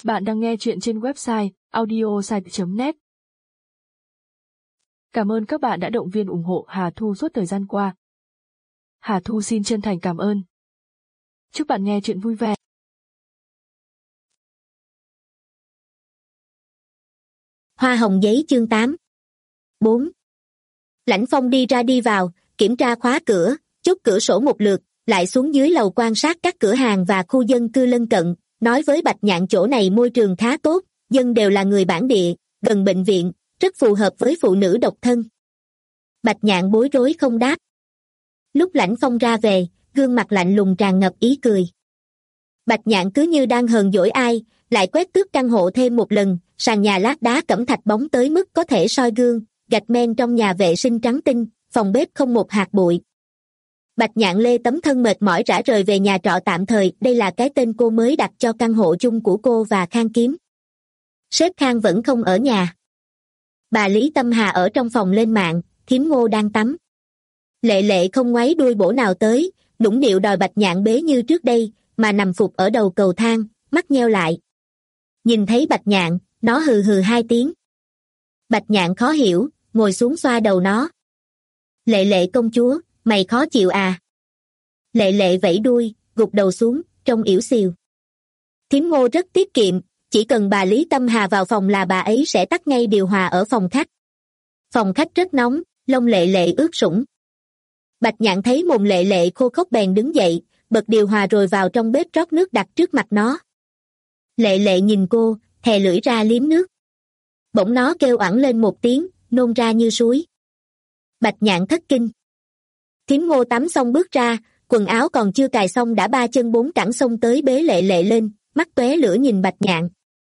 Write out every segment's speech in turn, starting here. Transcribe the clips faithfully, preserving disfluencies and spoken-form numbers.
Bạn đang nghe chuyện trên website audiosite chấm net. Cảm ơn các bạn đã động viên ủng hộ Hà Thu suốt thời gian qua. Hà Thu xin chân thành cảm ơn. Chúc bạn nghe chuyện vui vẻ. Hoa hồng giấy chương tám. bốn. Lãnh Phong đi ra đi vào, kiểm tra khóa cửa, chốt cửa sổ một lượt, lại xuống dưới lầu quan sát các cửa hàng và khu dân cư lân cận, nói với Bạch Nhạn chỗ này môi trường khá tốt, dân đều là người bản địa, gần bệnh viện, rất phù hợp với phụ nữ độc thân. Bạch Nhạn bối rối không đáp. Lúc Lãnh Phong ra về, gương mặt lạnh lùng tràn ngập ý cười. Bạch Nhạn cứ như đang hờn dỗi ai, lại quét tước căn hộ thêm một lần, sàn nhà lát đá cẩm thạch bóng tới mức có thể soi gương, gạch men trong nhà vệ sinh trắng tinh, phòng bếp không một hạt bụi. Bạch Nhạn lê tấm thân mệt mỏi rã rời về nhà trọ tạm thời, đây là cái tên cô mới đặt cho căn hộ chung của cô và Khang Kiếm. Sếp Khang vẫn không ở nhà. Bà Lý Tâm Hà ở trong phòng lên mạng, thím Ngô đang tắm. Lệ Lệ không ngoáy đuôi bổ nào tới, nũng nịu đòi Bạch Nhạn bế như trước đây, mà nằm phục ở đầu cầu thang, mắt nheo lại. Nhìn thấy Bạch Nhạn, nó hừ hừ hai tiếng. Bạch Nhạn khó hiểu, ngồi xuống xoa đầu nó. Lệ Lệ công chúa, mày khó chịu à? Lệ Lệ vẫy đuôi, gục đầu xuống, trông yểu xìu. Thím Ngô rất tiết kiệm, chỉ cần bà Lý Tâm Hà vào phòng là bà ấy sẽ tắt ngay điều hòa ở phòng khách. Phòng khách rất nóng, lông Lệ Lệ ướt sũng. Bạch Nhạn thấy mồm Lệ Lệ khô khốc bèn đứng dậy, bật điều hòa rồi vào trong bếp rót nước đặt trước mặt nó. Lệ Lệ nhìn cô, thè lưỡi ra liếm nước. Bỗng nó kêu oảng lên một tiếng, nôn ra như suối. Bạch Nhạn thất kinh. Thím Ngô tắm xong bước ra, quần áo còn chưa cài xong đã ba chân bốn cẳng xông tới bế Lệ Lệ lên, mắt tóe lửa nhìn Bạch Nhạn.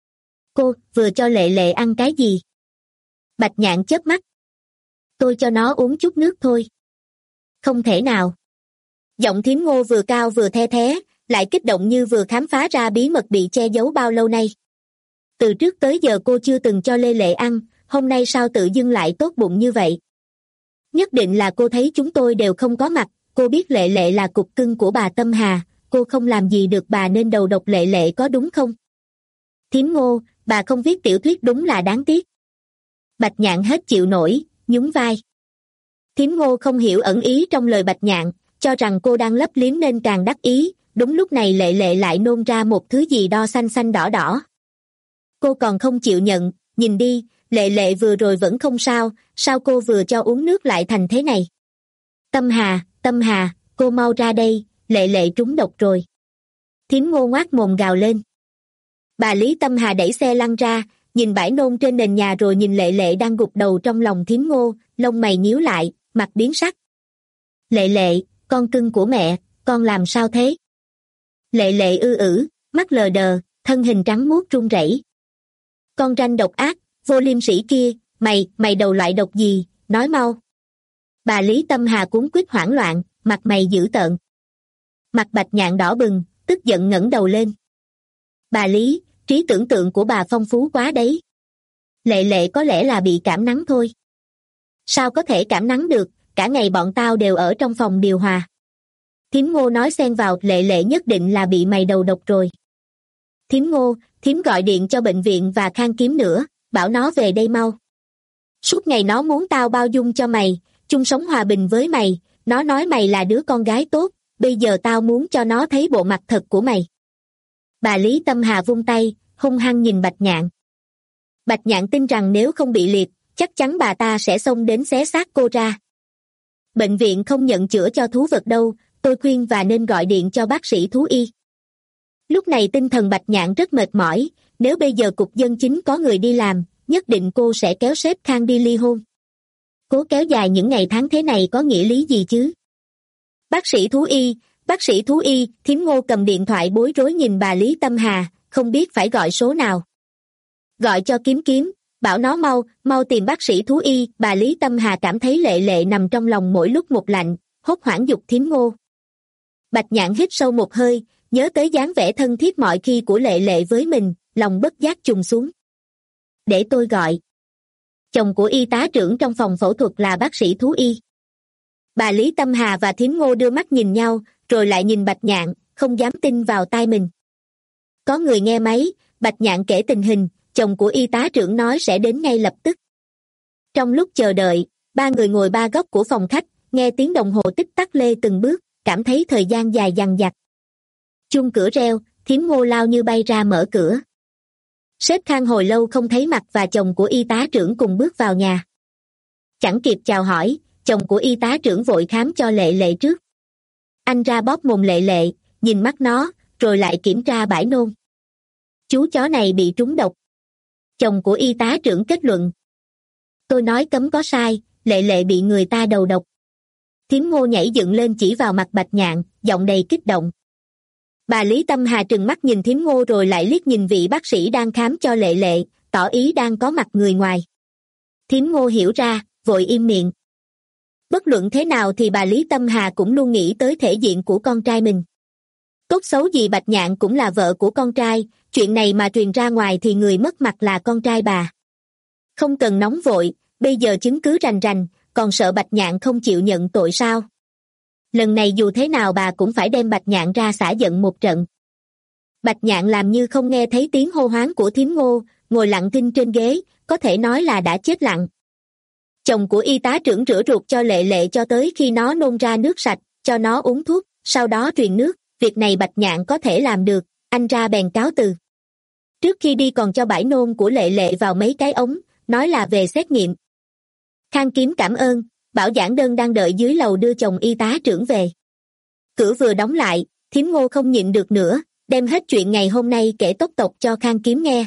Cô vừa cho Lệ Lệ ăn cái gì? Bạch Nhạn chớp mắt. Tôi cho nó uống chút nước thôi. Không thể nào. Giọng thím Ngô vừa cao vừa the thé, lại kích động như vừa khám phá ra bí mật bị che giấu bao lâu nay. Từ trước tới giờ cô chưa từng cho Lê Lệ ăn, hôm nay sao tự dưng lại tốt bụng như vậy? Nhất định là cô thấy chúng tôi đều không có mặt, cô biết Lệ Lệ là cục cưng của bà Tâm Hà, cô không làm gì được bà nên đầu độc Lệ Lệ có đúng không? Thím Ngô, bà không viết tiểu thuyết đúng là đáng tiếc. Bạch Nhạn hết chịu nổi, nhún vai. Thím Ngô không hiểu ẩn ý trong lời Bạch Nhạn, cho rằng cô đang lấp liếm nên càng đắc ý, đúng lúc này Lệ Lệ lại nôn ra một thứ gì đo xanh xanh đỏ đỏ. Cô còn không chịu nhận, nhìn đi, Lệ Lệ vừa rồi vẫn không sao, sao cô vừa cho uống nước lại thành thế này? Tâm Hà, Tâm Hà, cô mau ra đây, Lệ Lệ trúng độc rồi. Thím Ngô ngoác mồm gào lên. Bà Lý Tâm Hà đẩy xe lăn ra, nhìn bãi nôn trên nền nhà rồi nhìn Lệ Lệ đang gục đầu trong lòng thím Ngô, lông mày nhíu lại, mặt biến sắc. Lệ Lệ, con cưng của mẹ, con làm sao thế? Lệ Lệ ư ử, mắt lờ đờ, thân hình trắng muốt run rẩy. Con ranh độc ác, vô liêm sỉ kia, mày, mày đầu loại độc gì, nói mau. Bà Lý Tâm Hà cuống quýt hoảng loạn, mặt mày dữ tợn. Mặt Bạch Nhạn đỏ bừng, tức giận ngẩng đầu lên. Bà Lý, trí tưởng tượng của bà phong phú quá đấy. Lệ Lệ có lẽ là bị cảm nắng thôi. Sao có thể cảm nắng được, cả ngày bọn tao đều ở trong phòng điều hòa. Thím Ngô nói xen vào, Lệ Lệ nhất định là bị mày đầu độc rồi. Thím Ngô, thím gọi điện cho bệnh viện và Khang Kiếm nữa, bảo nó về đây mau. Suốt ngày nó muốn tao bao dung cho mày, chung sống hòa bình với mày, nó nói mày là đứa con gái tốt, bây giờ tao muốn cho nó thấy bộ mặt thật của mày. Bà Lý Tâm Hà vung tay, hung hăng nhìn Bạch Nhạn. Bạch Nhạn tin rằng nếu không bị liệt, chắc chắn bà ta sẽ xông đến xé xác cô ra. Bệnh viện không nhận chữa cho thú vật đâu, tôi khuyên và nên gọi điện cho bác sĩ thú y. Lúc này tinh thần Bạch Nhạn rất mệt mỏi, nếu bây giờ cục dân chính có người đi làm, nhất định cô sẽ kéo sếp Khang đi ly hôn. Cố kéo dài những ngày tháng thế này có nghĩa lý gì chứ? Bác sĩ thú y, bác sĩ thú y, thím Ngô cầm điện thoại bối rối nhìn bà Lý Tâm Hà, không biết phải gọi số nào. Gọi cho Kiếm Kiếm, bảo nó mau, mau tìm bác sĩ thú y, bà Lý Tâm Hà cảm thấy Lệ Lệ nằm trong lòng mỗi lúc một lạnh, hốt hoảng giục thím Ngô. Bạch Nhạn hít sâu một hơi, nhớ tới dáng vẻ thân thiết mọi khi của Lệ Lệ với mình, lòng bất giác trùng xuống. Để tôi gọi. Chồng của y tá trưởng trong phòng phẫu thuật là bác sĩ thú y. Bà Lý Tâm Hà và thím Ngô đưa mắt nhìn nhau, rồi lại nhìn Bạch Nhạn, không dám tin vào tai mình. Có người nghe máy, Bạch Nhạn kể tình hình, chồng của y tá trưởng nói sẽ đến ngay lập tức. Trong lúc chờ đợi, ba người ngồi ba góc của phòng khách, nghe tiếng đồng hồ tích tắc lê từng bước, cảm thấy thời gian dài dằng dặc. Chuông cửa reo, Thím Ngô lao như bay ra mở cửa. Sếp Khang hồi lâu không thấy mặt và chồng của y tá trưởng cùng bước vào nhà. Chẳng kịp chào hỏi, chồng của y tá trưởng vội khám cho Lệ Lệ trước. Anh ra bóp mồm Lệ Lệ, nhìn mắt nó, rồi lại kiểm tra bãi nôn. Chú chó này bị trúng độc. Chồng của y tá trưởng kết luận. Tôi nói cấm có sai, Lệ Lệ bị người ta đầu độc. Thím Ngô nhảy dựng lên chỉ vào mặt Bạch Nhạn, giọng đầy kích động. Bà Lý Tâm Hà trừng mắt nhìn Thím Ngô rồi lại liếc nhìn vị bác sĩ đang khám cho Lệ Lệ, tỏ ý đang có mặt người ngoài. Thím Ngô hiểu ra, vội im miệng. Bất luận thế nào thì bà Lý Tâm Hà cũng luôn nghĩ tới thể diện của con trai mình. Tốt xấu gì Bạch Nhạn cũng là vợ của con trai, chuyện này mà truyền ra ngoài thì người mất mặt là con trai bà. Không cần nóng vội, bây giờ chứng cứ rành rành, còn sợ Bạch Nhạn không chịu nhận tội sao? Lần này dù thế nào bà cũng phải đem Bạch Nhạn ra xả giận một trận. Bạch Nhạn làm như không nghe thấy tiếng hô hoán của Thím Ngô, ngồi lặng thinh trên ghế, có thể nói là đã chết lặng. Chồng của y tá trưởng rửa ruột cho Lệ Lệ cho tới khi nó nôn ra nước sạch, cho nó uống thuốc, sau đó truyền nước, việc này Bạch Nhạn có thể làm được, anh ra bèn cáo từ. Trước khi đi còn cho bãi nôn của Lệ Lệ vào mấy cái ống, nói là về xét nghiệm. Khang Kiếm cảm ơn, bảo giảng đơn đang đợi dưới lầu đưa chồng y tá trưởng về. Cửa vừa đóng lại, Thím Ngô không nhịn được nữa, đem hết chuyện ngày hôm nay kể tốc tộc cho Khang Kiếm nghe.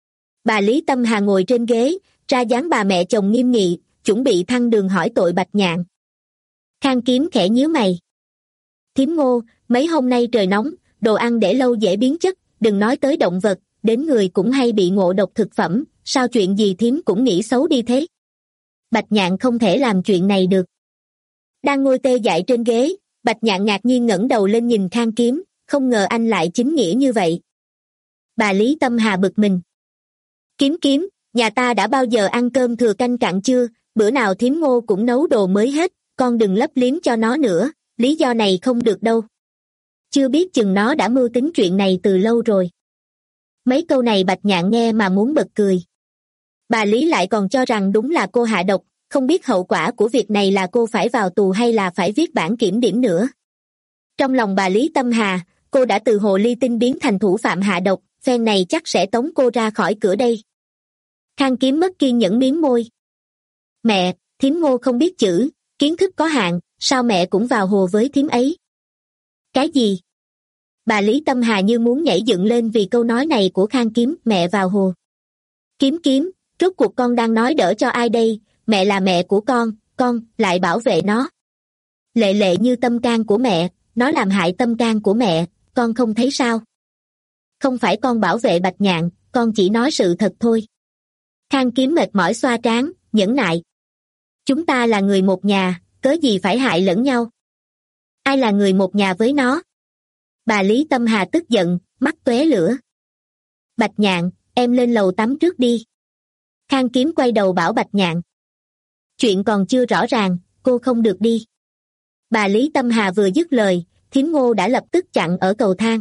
Bà Lý Tâm Hà ngồi trên ghế, ra dáng bà mẹ chồng nghiêm nghị, chuẩn bị thăng đường hỏi tội Bạch Nhạn. Khang Kiếm khẽ nhíu mày. Thím Ngô, mấy hôm nay trời nóng, đồ ăn để lâu dễ biến chất, đừng nói tới động vật, đến người cũng hay bị ngộ độc thực phẩm, sao chuyện gì thím cũng nghĩ xấu đi thế? Bạch Nhạn không thể làm chuyện này được. Đang ngồi tê dại trên ghế, Bạch Nhạn ngạc nhiên ngẩng đầu lên nhìn Khang Kiếm, không ngờ anh lại chính nghĩa như vậy. Bà Lý Tâm Hà bực mình. Kiếm Kiếm, nhà ta đã bao giờ ăn cơm thừa canh cạn chưa, bữa nào Thím Ngô cũng nấu đồ mới hết, con đừng lấp liếm cho nó nữa, lý do này không được đâu. Chưa biết chừng nó đã mưu tính chuyện này từ lâu rồi. Mấy câu này Bạch Nhạn nghe mà muốn bật cười. Bà Lý lại còn cho rằng đúng là cô hạ độc, không biết hậu quả của việc này là cô phải vào tù hay là phải viết bản kiểm điểm nữa. Trong lòng bà Lý Tâm Hà, cô đã từ hồ ly tinh biến thành thủ phạm hạ độc, phen này chắc sẽ tống cô ra khỏi cửa đây. Khang Kiếm mất kiên nhẫn mím môi. Mẹ, Thím Ngô không biết chữ, kiến thức có hạn, sao mẹ cũng vào hồ với thím ấy? Cái gì? Bà Lý Tâm Hà như muốn nhảy dựng lên vì câu nói này của Khang Kiếm, mẹ vào hồ. Kiếm Kiếm, rốt cuộc con đang nói đỡ cho ai đây, mẹ là mẹ của con, con lại bảo vệ nó. Lệ Lệ như tâm can của mẹ, nó làm hại tâm can của mẹ, con không thấy sao? Không phải con bảo vệ Bạch Nhạn, con chỉ nói sự thật thôi. Khang Kiếm mệt mỏi xoa trán, nhẫn nại. Chúng ta là người một nhà, cớ gì phải hại lẫn nhau? Ai là người một nhà với nó? Bà Lý Tâm Hà tức giận, mắt tóe lửa. Bạch Nhạn, em lên lầu tắm trước đi. Khang Kiếm quay đầu bảo Bạch Nhạn. Chuyện còn chưa rõ ràng, cô không được đi. Bà Lý Tâm Hà vừa dứt lời, Thím Ngô đã lập tức chặn ở cầu thang.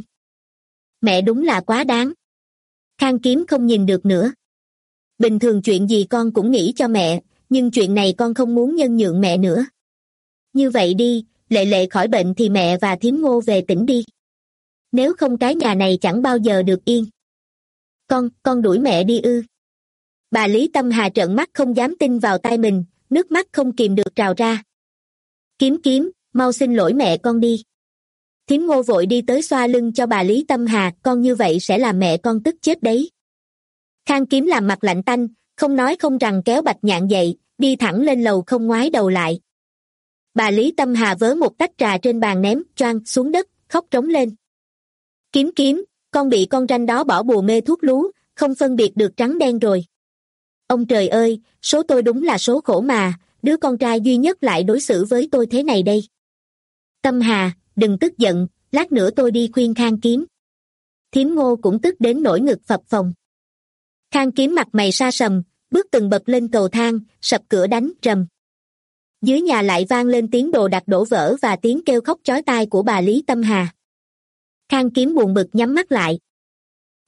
Mẹ đúng là quá đáng. Khang Kiếm không nhìn được nữa. Bình thường chuyện gì con cũng nghĩ cho mẹ, nhưng chuyện này con không muốn nhân nhượng mẹ nữa. Như vậy đi, Lệ Lệ khỏi bệnh thì mẹ và Thím Ngô về tỉnh đi. Nếu không cái nhà này chẳng bao giờ được yên. Con, con đuổi mẹ đi ư? Bà Lý Tâm Hà trợn mắt không dám tin vào tai mình, nước mắt không kìm được trào ra. Kiếm Kiếm, mau xin lỗi mẹ con đi. Thím Ngô vội đi tới xoa lưng cho bà Lý Tâm Hà, con như vậy sẽ làm mẹ con tức chết đấy. Khang Kiếm làm mặt lạnh tanh, không nói không rằng kéo Bạch Nhạn dậy, đi thẳng lên lầu không ngoái đầu lại. Bà Lý Tâm Hà vớ một tách trà trên bàn ném choang xuống đất, khóc trống lên. Kiếm Kiếm, con bị con ranh đó bỏ bùa mê thuốc lú, không phân biệt được trắng đen rồi. Ông trời ơi, số tôi đúng là số khổ mà, đứa con trai duy nhất lại đối xử với tôi thế này đây. Tâm Hà, đừng tức giận, lát nữa tôi đi khuyên Khang Kiếm. Thím Ngô cũng tức đến nỗi ngực phập phồng. Khang Kiếm mặt mày sa sầm, bước từng bậc lên cầu thang, sập cửa đánh rầm. Dưới nhà lại vang lên tiếng đồ đạc đổ vỡ và tiếng kêu khóc chói tai của bà Lý Tâm Hà. Khang Kiếm buồn bực nhắm mắt lại.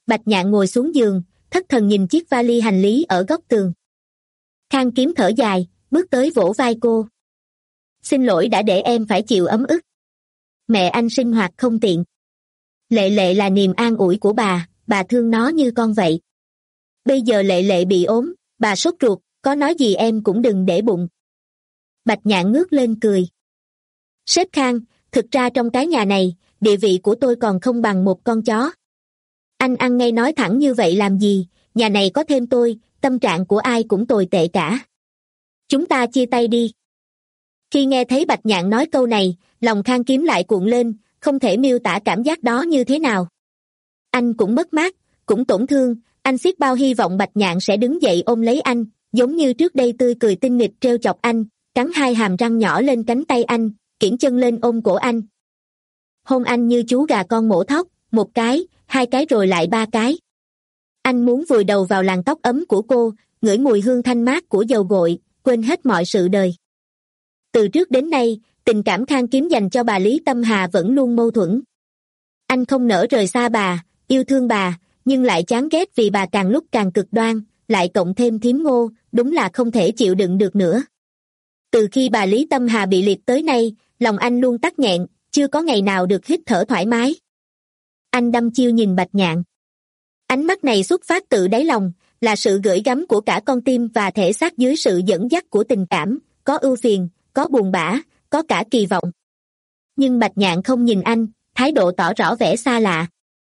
Bạch Nhạn ngồi xuống giường, thất thần nhìn chiếc vali hành lý ở góc tường. Khang Kiếm thở dài, bước tới vỗ vai cô. Xin lỗi đã để em phải chịu ấm ức. Mẹ anh sinh hoạt không tiện. Lệ Lệ là niềm an ủi của bà, bà thương nó như con vậy. Bây giờ Lệ Lệ bị ốm, bà sốt ruột, có nói gì em cũng đừng để bụng. Bạch Nhạn ngước lên cười. Sếp Khang, thực ra trong cái nhà này, địa vị của tôi còn không bằng một con chó. Anh ăn ngay nói thẳng như vậy làm gì, nhà này có thêm tôi, tâm trạng của ai cũng tồi tệ cả. Chúng ta chia tay đi. Khi nghe thấy Bạch Nhạn nói câu này, lòng Khang Kiếm lại cuộn lên, không thể miêu tả cảm giác đó như thế nào. Anh cũng mất mát, cũng tổn thương, anh xiết bao hy vọng Bạch Nhạn sẽ đứng dậy ôm lấy anh, giống như trước đây tươi cười tinh nghịch trêu chọc anh, cắn hai hàm răng nhỏ lên cánh tay anh, kiễng chân lên ôm cổ anh. Hôn anh như chú gà con mổ thóc, một cái, hai cái rồi lại ba cái. Anh muốn vùi đầu vào làn tóc ấm của cô, ngửi mùi hương thanh mát của dầu gội, quên hết mọi sự đời. Từ trước đến nay, tình cảm Khang Kiếm dành cho bà Lý Tâm Hà vẫn luôn mâu thuẫn. Anh không nỡ rời xa bà, yêu thương bà, nhưng lại chán ghét vì bà càng lúc càng cực đoan, lại cộng thêm thím Ngô, đúng là không thể chịu đựng được nữa. Từ khi bà Lý Tâm Hà bị liệt tới nay, lòng anh luôn tắc nghẹn, chưa có ngày nào được hít thở thoải mái. Anh đăm chiêu nhìn Bạch Nhạn. Ánh mắt này xuất phát từ đáy lòng, là sự gửi gắm của cả con tim và thể xác dưới sự dẫn dắt của tình cảm, có ưu phiền, có buồn bã, có cả kỳ vọng. Nhưng Bạch Nhạn không nhìn anh, thái độ tỏ rõ vẻ xa lạ.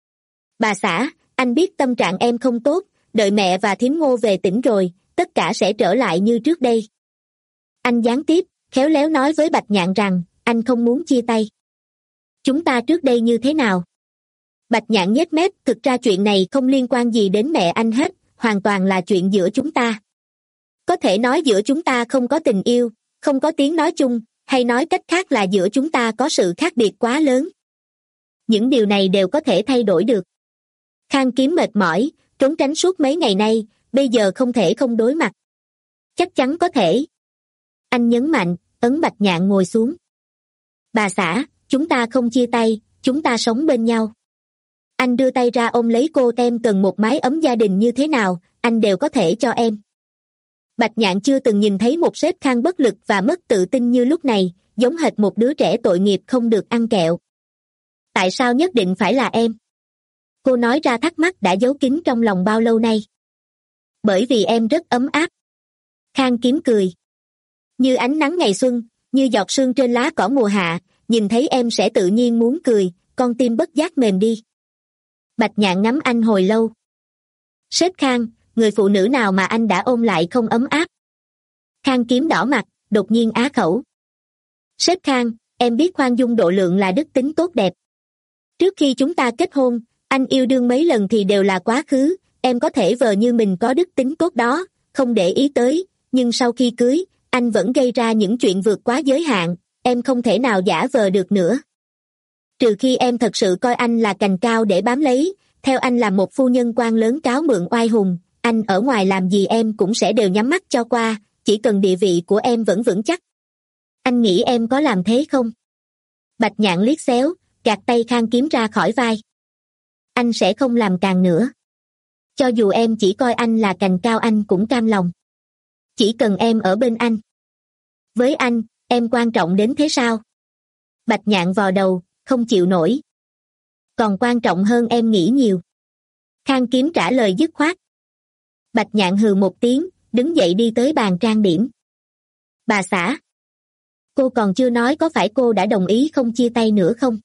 Bà xã, anh biết tâm trạng em không tốt, đợi mẹ và thím Ngô về tỉnh rồi, tất cả sẽ trở lại như trước đây. Anh gián tiếp, khéo léo nói với Bạch Nhạn rằng, anh không muốn chia tay. Chúng ta trước đây như thế nào? Bạch Nhạn nhếch mép, thực ra chuyện này không liên quan gì đến mẹ anh hết, hoàn toàn là chuyện giữa chúng ta. Có thể nói giữa chúng ta không có tình yêu, không có tiếng nói chung, hay nói cách khác là giữa chúng ta có sự khác biệt quá lớn. Những điều này đều có thể thay đổi được. Khang Kiếm mệt mỏi, trốn tránh suốt mấy ngày nay, bây giờ không thể không đối mặt. Chắc chắn có thể. Anh nhấn mạnh, ấn Bạch Nhạn ngồi xuống. Bà xã, chúng ta không chia tay, chúng ta sống bên nhau. Anh đưa tay ra ôm lấy cô, em cần một mái ấm gia đình như thế nào, anh đều có thể cho em. Bạch Nhạn chưa từng nhìn thấy một sếp Khang bất lực và mất tự tin như lúc này, giống hệt một đứa trẻ tội nghiệp không được ăn kẹo. Tại sao nhất định phải là em? Cô nói ra thắc mắc đã giấu kín trong lòng bao lâu nay. Bởi vì em rất ấm áp. Khang Kiếm cười. Như ánh nắng ngày xuân, như giọt sương trên lá cỏ mùa hạ, nhìn thấy em sẽ tự nhiên muốn cười, con tim bất giác mềm đi. Bạch Nhạn ngắm anh hồi lâu. Sếp Khang, người phụ nữ nào mà anh đã ôm lại không ấm áp? Khang Kiếm đỏ mặt, đột nhiên á khẩu. Sếp Khang, em biết khoan dung độ lượng là đức tính tốt đẹp. Trước khi chúng ta kết hôn, anh yêu đương mấy lần thì đều là quá khứ, em có thể vờ như mình có đức tính tốt đó, không để ý tới, nhưng sau khi cưới, anh vẫn gây ra những chuyện vượt quá giới hạn, em không thể nào giả vờ được nữa. Trừ khi em thật sự coi anh là cành cao để bám lấy, theo anh là một phu nhân quan lớn cáo mượn oai hùng, anh ở ngoài làm gì em cũng sẽ đều nhắm mắt cho qua, chỉ cần địa vị của em vẫn vững chắc. Anh nghĩ em có làm thế không? Bạch Nhạn liếc xéo, gạt tay Khang Kiếm ra khỏi vai. Anh sẽ không làm càng nữa. Cho dù em chỉ coi anh là cành cao anh cũng cam lòng. Chỉ cần em ở bên anh. Với anh, em quan trọng đến thế sao? Bạch Nhạn vò đầu, không chịu nổi. Còn quan trọng hơn em nghĩ nhiều. Khang Kiếm trả lời dứt khoát. Bạch Nhạn hừ một tiếng, đứng dậy đi tới bàn trang điểm. Bà xã. Cô còn chưa nói có phải cô đã đồng ý không chia tay nữa không?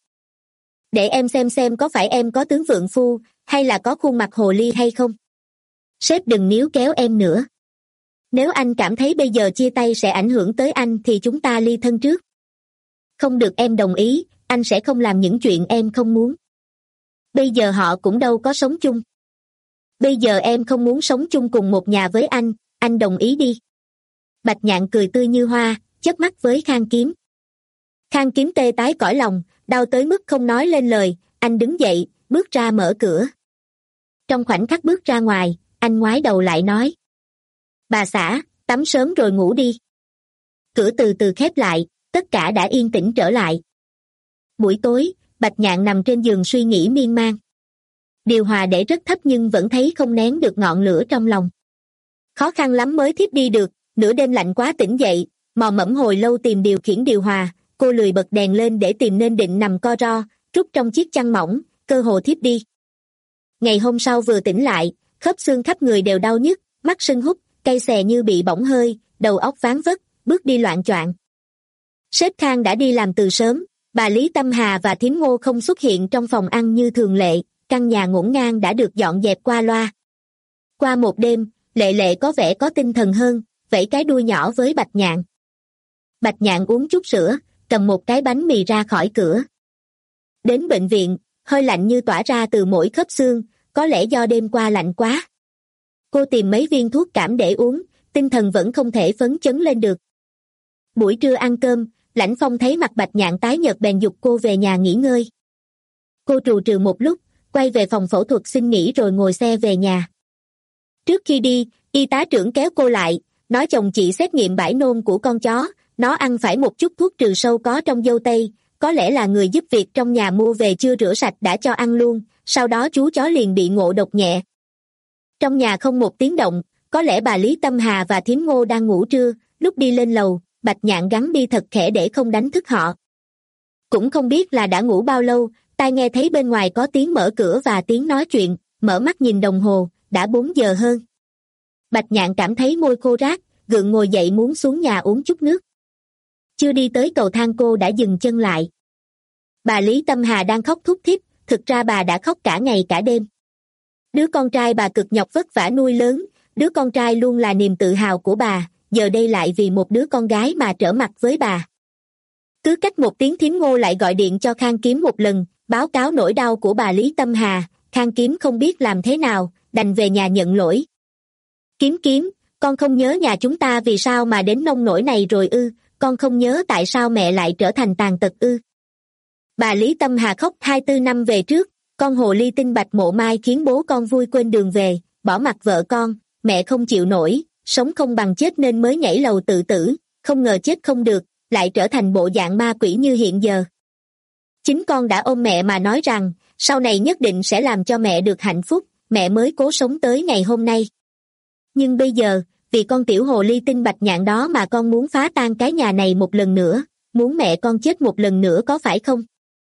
Để em xem xem có phải em có tướng vượng phu, hay là có khuôn mặt hồ ly hay không? Sếp đừng níu kéo em nữa. Nếu anh cảm thấy bây giờ chia tay sẽ ảnh hưởng tới anh thì chúng ta ly thân trước. Không được em đồng ý, anh sẽ không làm những chuyện em không muốn. Bây giờ họ cũng đâu có sống chung. Bây giờ em không muốn sống chung cùng một nhà với anh, anh đồng ý đi. Bạch Nhạn cười tươi như hoa, chớp mắt với Khang Kiếm. Khang Kiếm tê tái cõi lòng, đau tới mức không nói lên lời, anh đứng dậy, bước ra mở cửa. Trong khoảnh khắc bước ra ngoài, anh ngoái đầu lại nói. Bà xã, tắm sớm rồi ngủ đi. Cửa từ từ khép lại, tất cả đã yên tĩnh trở lại. Buổi tối, Bạch Nhạn nằm trên giường suy nghĩ miên man. Điều hòa để rất thấp nhưng vẫn thấy không nén được ngọn lửa trong lòng. Khó khăn lắm mới thiếp đi được, nửa đêm lạnh quá tỉnh dậy, mò mẫm hồi lâu tìm điều khiển điều hòa, cô lười bật đèn lên để tìm nên định nằm co ro, rút trong chiếc chăn mỏng, cơ hồ thiếp đi. Ngày hôm sau vừa tỉnh lại, khớp xương khắp người đều đau nhức, mắt sưng húp, cay xè như bị bỏng hơi, đầu óc váng vất, bước đi loạng choạng. Sếp Khang đã đi làm từ sớm, bà Lý Tâm Hà và thím Ngô không xuất hiện trong phòng ăn như thường lệ, căn nhà ngổn ngang đã được dọn dẹp qua loa. Qua một đêm, Lệ Lệ có vẻ có tinh thần hơn, vẫy cái đuôi nhỏ với Bạch Nhạn. Bạch Nhạn uống chút sữa, cầm một cái bánh mì ra khỏi cửa. Đến bệnh viện, hơi lạnh như tỏa ra từ mỗi khớp xương, có lẽ do đêm qua lạnh quá. Cô tìm mấy viên thuốc cảm để uống, tinh thần vẫn không thể phấn chấn lên được. Buổi trưa ăn cơm, Lãnh Phong thấy mặt Bạch Nhạn tái nhợt bèn giục cô về nhà nghỉ ngơi. Cô trù trừ một lúc, quay về phòng phẫu thuật xin nghỉ rồi ngồi xe về nhà. Trước khi đi, y tá trưởng kéo cô lại, nói chồng chị xét nghiệm bãi nôn của con chó, nó ăn phải một chút thuốc trừ sâu có trong dâu tây, có lẽ là người giúp việc trong nhà mua về chưa rửa sạch đã cho ăn luôn, sau đó chú chó liền bị ngộ độc nhẹ. Trong nhà không một tiếng động, có lẽ bà Lý Tâm Hà và thím Ngô đang ngủ trưa, lúc đi lên lầu, Bạch Nhạn gắng đi thật khẽ để không đánh thức họ. Cũng không biết là đã ngủ bao lâu, tai nghe thấy bên ngoài có tiếng mở cửa và tiếng nói chuyện, mở mắt nhìn đồng hồ, đã bốn giờ hơn. Bạch Nhạn cảm thấy môi khô rát, gượng ngồi dậy muốn xuống nhà uống chút nước. Chưa đi tới cầu thang cô đã dừng chân lại. Bà Lý Tâm Hà đang khóc thút thít, thực ra bà đã khóc cả ngày cả đêm. Đứa con trai bà cực nhọc vất vả nuôi lớn, đứa con trai luôn là niềm tự hào của bà, giờ đây lại vì một đứa con gái mà trở mặt với bà. Cứ cách một tiếng thím Ngô lại gọi điện cho Khang Kiếm một lần, báo cáo nỗi đau của bà Lý Tâm Hà, Khang Kiếm không biết làm thế nào, đành về nhà nhận lỗi. Kiếm Kiếm, con không nhớ nhà chúng ta vì sao mà đến nông nỗi này rồi ư, con không nhớ tại sao mẹ lại trở thành tàn tật ư. Bà Lý Tâm Hà khóc hai tư năm về trước, con hồ ly tinh Bạch Mộ Mai khiến bố con vui quên đường về, bỏ mặc vợ con, mẹ không chịu nổi, sống không bằng chết nên mới nhảy lầu tự tử, không ngờ chết không được, lại trở thành bộ dạng ma quỷ như hiện giờ. Chính con đã ôm mẹ mà nói rằng, sau này nhất định sẽ làm cho mẹ được hạnh phúc, mẹ mới cố sống tới ngày hôm nay. Nhưng bây giờ, vì con tiểu hồ ly tinh Bạch Nhạn đó mà con muốn phá tan cái nhà này một lần nữa, muốn mẹ con chết một lần nữa có phải không?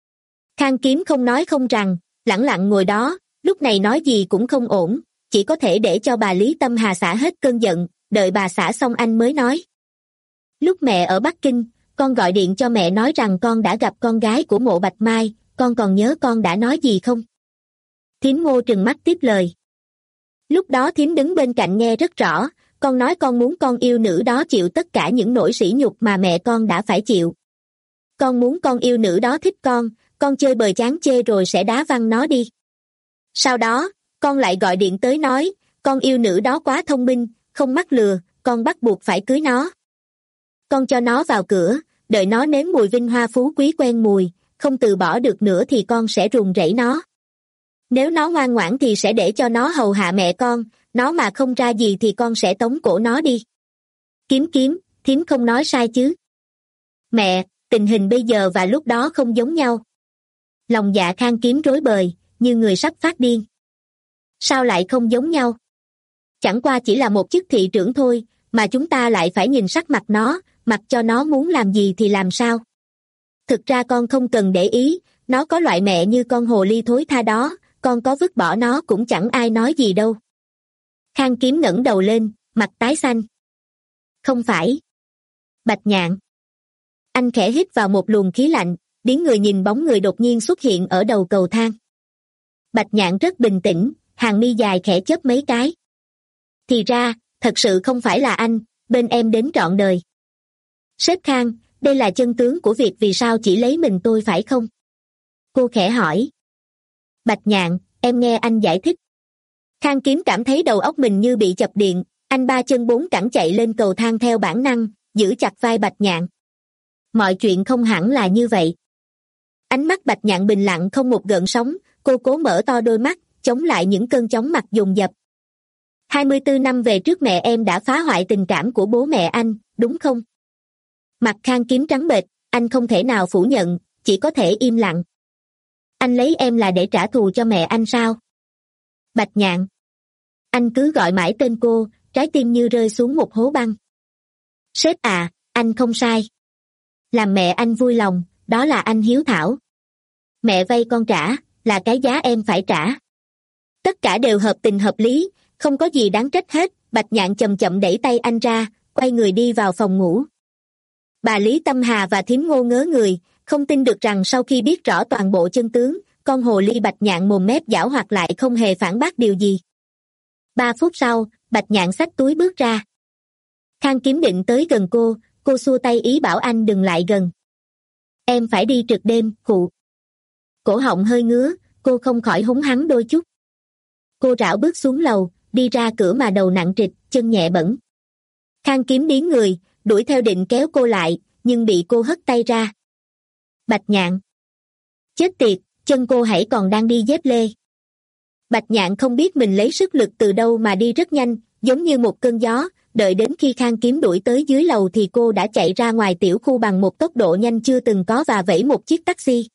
Khang Kiếm không nói không rằng, lẳng lặng ngồi đó, lúc này nói gì cũng không ổn, chỉ có thể để cho bà Lý Tâm Hà xả hết cơn giận, đợi bà xả xong anh mới nói. Lúc mẹ ở Bắc Kinh, con gọi điện cho mẹ nói rằng con đã gặp con gái của Mộ Bạch Mai, con còn nhớ con đã nói gì không? Thím Ngô trừng mắt tiếp lời. Lúc đó thím đứng bên cạnh nghe rất rõ, con nói con muốn con yêu nữ đó chịu tất cả những nỗi sỉ nhục mà mẹ con đã phải chịu. Con muốn con yêu nữ đó thích con, con chơi bời chán chê rồi sẽ đá văng nó đi. Sau đó, con lại gọi điện tới nói, con yêu nữ đó quá thông minh, không mắc lừa, con bắt buộc phải cưới nó. Con cho nó vào cửa, đợi nó nếm mùi vinh hoa phú quý quen mùi, không từ bỏ được nữa thì con sẽ ruồng rẫy nó. Nếu nó ngoan ngoãn thì sẽ để cho nó hầu hạ mẹ con, nó mà không ra gì thì con sẽ tống cổ nó đi. Kiếm Kiếm, thím không nói sai chứ? Mẹ, tình hình bây giờ và lúc đó không giống nhau. Lòng dạ Khang Kiếm rối bời, như người sắp phát điên. Sao lại không giống nhau? Chẳng qua chỉ là một chức thị trưởng thôi, mà chúng ta lại phải nhìn sắc mặt nó, mặc cho nó muốn làm gì thì làm sao. Thực ra con không cần để ý, nó có loại mẹ như con hồ ly thối tha đó, con có vứt bỏ nó cũng chẳng ai nói gì đâu. Khang Kiếm ngẩng đầu lên, mặt tái xanh. Không phải. Bạch Nhạn. Anh khẽ hít vào một luồng khí lạnh, điếng người nhìn bóng người đột nhiên xuất hiện ở đầu cầu thang. Bạch Nhạn rất bình tĩnh, hàng mi dài khẽ chớp mấy cái. Thì ra, thật sự không phải là anh, bên em đến trọn đời. Sếp Khang, đây là chân tướng của việc vì sao chỉ lấy mình tôi phải không? Cô khẽ hỏi. Bạch Nhạn, em nghe anh giải thích. Khang Kiếm cảm thấy đầu óc mình như bị chập điện, anh ba chân bốn cẳng chạy lên cầu thang theo bản năng, giữ chặt vai Bạch Nhạn. Mọi chuyện không hẳn là như vậy. Ánh mắt Bạch Nhạn bình lặng không một gợn sóng, cô cố mở to đôi mắt, chống lại những cơn chóng mặt dồn dập. hai mươi tư năm về trước mẹ em đã phá hoại tình cảm của bố mẹ anh, đúng không? Mặt Khang Kiếm trắng bệch, anh không thể nào phủ nhận, chỉ có thể im lặng. Anh lấy em là để trả thù cho mẹ anh sao? Bạch Nhạn. Anh cứ gọi mãi tên cô, trái tim như rơi xuống một hố băng. Sếp à, anh không sai. Làm mẹ anh vui lòng, đó là anh hiếu thảo. Mẹ vay con trả, là cái giá em phải trả. Tất cả đều hợp tình hợp lý, không có gì đáng trách hết. Bạch Nhạn chậm chậm đẩy tay anh ra, quay người đi vào phòng ngủ. Bà Lý Tâm Hà và Thím Ngô ngớ người, không tin được rằng sau khi biết rõ toàn bộ chân tướng, con hồ ly Bạch Nhạn mồm mép giảo hoạt lại không hề phản bác điều gì. Ba phút sau, Bạch Nhạn xách túi bước ra. Khang Kiếm định tới gần cô, cô xua tay ý bảo anh đừng lại gần. Em phải đi trực đêm, khụ. Cổ họng hơi ngứa, cô không khỏi húng hắn đôi chút. Cô rảo bước xuống lầu, đi ra cửa mà đầu nặng trịch, chân nhẹ bẩn. Khang Kiếm điến người, đuổi theo định kéo cô lại, nhưng bị cô hất tay ra. Bạch Nhạn. Chết tiệt, chân cô hãy còn đang đi dép lê. Bạch Nhạn không biết mình lấy sức lực từ đâu mà đi rất nhanh, giống như một cơn gió, đợi đến khi Khang Kiếm đuổi tới dưới lầu thì cô đã chạy ra ngoài tiểu khu bằng một tốc độ nhanh chưa từng có và vẫy một chiếc taxi.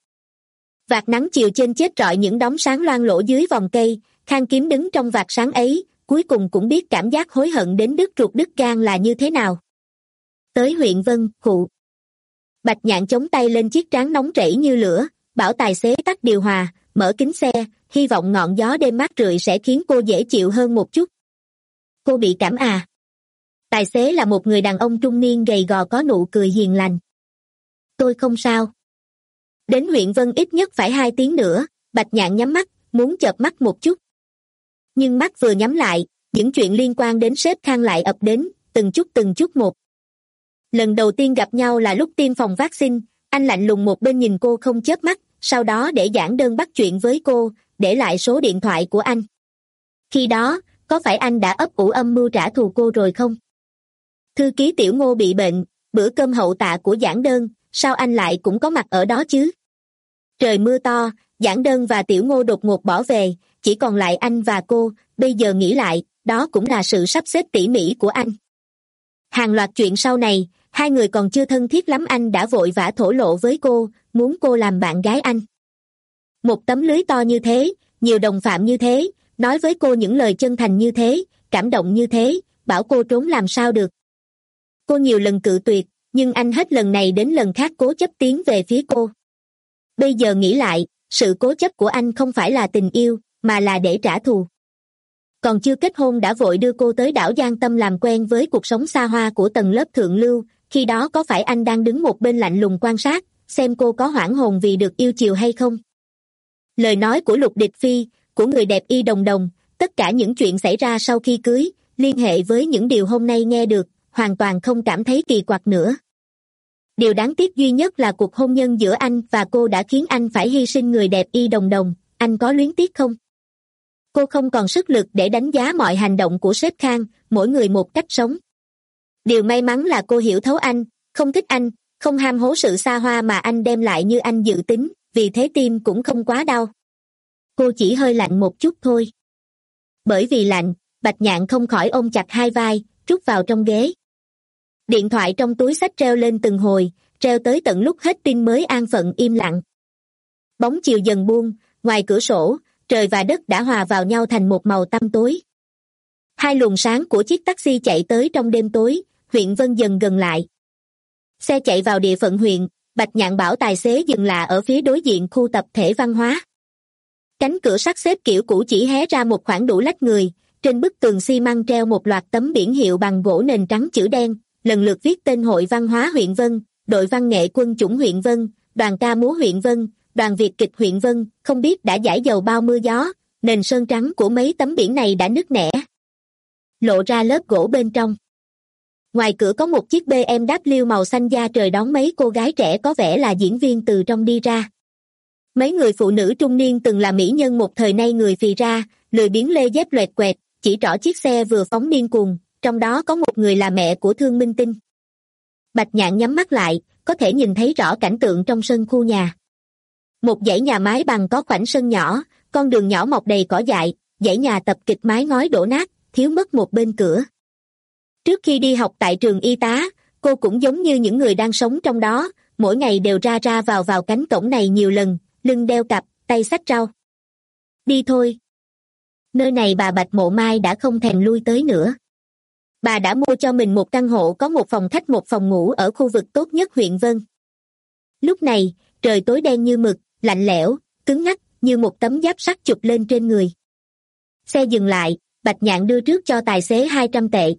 Vạt nắng chiều trên chết rọi những đống sáng loang lổ dưới vòng cây, Khang Kiếm đứng trong vạt sáng ấy, cuối cùng cũng biết cảm giác hối hận đến đứt ruột đứt gan là như thế nào. Tới huyện Vân, khụ. Bạch Nhạn chống tay lên chiếc trán nóng rẫy như lửa, bảo tài xế tắt điều hòa, mở kính xe, hy vọng ngọn gió đêm mát rượi sẽ khiến cô dễ chịu hơn một chút. Cô bị cảm à? Tài xế là một người đàn ông trung niên gầy gò có nụ cười hiền lành. Tôi không sao. Đến huyện Vân ít nhất phải hai tiếng nữa, Bạch Nhạn nhắm mắt, muốn chợp mắt một chút. Nhưng mắt vừa nhắm lại, những chuyện liên quan đến sếp Khang lại ập đến, từng chút từng chút một. Lần đầu tiên gặp nhau là lúc tiêm phòng vaccine, anh lạnh lùng một bên nhìn cô không chớp mắt, sau đó để giảng đơn bắt chuyện với cô, để lại số điện thoại của anh. Khi đó, có phải anh đã ấp ủ âm mưu trả thù cô rồi không? Thư ký Tiểu Ngô bị bệnh, bữa cơm hậu tạ của giảng đơn, sao anh lại cũng có mặt ở đó chứ? Trời mưa to, giảng đơn và Tiểu Ngô đột ngột bỏ về, chỉ còn lại anh và cô, bây giờ nghĩ lại, đó cũng là sự sắp xếp tỉ mỉ của anh. Hàng loạt chuyện sau này, hai người còn chưa thân thiết lắm anh đã vội vã thổ lộ với cô, muốn cô làm bạn gái anh. Một tấm lưới to như thế, nhiều đồng phạm như thế, nói với cô những lời chân thành như thế, cảm động như thế, bảo cô trốn làm sao được. Cô nhiều lần cự tuyệt, nhưng anh hết lần này đến lần khác cố chấp tiến về phía cô. Bây giờ nghĩ lại, sự cố chấp của anh không phải là tình yêu, mà là để trả thù. Còn chưa kết hôn đã vội đưa cô tới đảo Giang Tâm làm quen với cuộc sống xa hoa của tầng lớp thượng lưu, khi đó có phải anh đang đứng một bên lạnh lùng quan sát, xem cô có hoảng hồn vì được yêu chiều hay không? Lời nói của Lục Địch Phi, của người đẹp Y Đồng Đồng, tất cả những chuyện xảy ra sau khi cưới, liên hệ với những điều hôm nay nghe được, hoàn toàn không cảm thấy kỳ quặc nữa. Điều đáng tiếc duy nhất là cuộc hôn nhân giữa anh và cô đã khiến anh phải hy sinh người đẹp Y Đồng Đồng, anh có luyến tiếc không? Cô không còn sức lực để đánh giá mọi hành động của sếp Khang, mỗi người một cách sống. Điều may mắn là cô hiểu thấu anh, không thích anh, không ham hố sự xa hoa mà anh đem lại như anh dự tính, vì thế tim cũng không quá đau. Cô chỉ hơi lạnh một chút thôi. Bởi vì lạnh, Bạch Nhạn không khỏi ôm chặt hai vai, trút vào trong ghế. Điện thoại trong túi xách treo lên từng hồi, treo tới tận lúc hết pin mới an phận im lặng. Bóng chiều dần buông, ngoài cửa sổ, trời và đất đã hòa vào nhau thành một màu tăm tối. Hai luồng sáng của chiếc taxi chạy tới trong đêm tối, huyện Vân dần gần lại. Xe chạy vào địa phận huyện, Bạch Nhạn bảo tài xế dừng lại ở phía đối diện khu tập thể văn hóa. Cánh cửa sắt xếp kiểu cũ chỉ hé ra một khoảng đủ lách người, trên bức tường xi măng treo một loạt tấm biển hiệu bằng gỗ nền trắng chữ đen, lần lượt viết tên Hội Văn hóa huyện Vân, Đội Văn nghệ Quân chủng huyện Vân, Đoàn ca múa huyện Vân, Đoàn Việt kịch huyện Vân, không biết đã giải dầu bao mưa gió, nền sơn trắng của mấy tấm biển này đã nứt nẻ, lộ ra lớp gỗ bên trong. Ngoài cửa có một chiếc bê em vê màu xanh da trời đón mấy cô gái trẻ có vẻ là diễn viên từ trong đi ra. Mấy người phụ nữ trung niên từng là mỹ nhân một thời nay người phì ra, lười biếng lê dép loẹt quẹt, chỉ trỏ chiếc xe vừa phóng điên cuồng, trong đó có một người là mẹ của Thương Minh Tinh. Bạch Nhạn nhắm mắt lại, có thể nhìn thấy rõ cảnh tượng trong sân khu nhà. Một dãy nhà mái bằng có khoảnh sân nhỏ, con đường nhỏ mọc đầy cỏ dại, dãy nhà tập kịch mái ngói đổ nát, thiếu mất một bên cửa. Trước khi đi học tại trường y tá, cô cũng giống như những người đang sống trong đó, mỗi ngày đều ra ra vào vào cánh cổng này nhiều lần, lưng đeo cặp, tay xách rau. Đi thôi. Nơi này bà Bạch Mộ Mai đã không thèm lui tới nữa. Bà đã mua cho mình một căn hộ có một phòng khách một phòng ngủ ở khu vực tốt nhất huyện Vân. Lúc này, trời tối đen như mực, lạnh lẽo, cứng ngắc, như một tấm giáp sắt chụp lên trên người. Xe dừng lại, Bạch Nhạn đưa trước cho tài xế hai trăm tệ.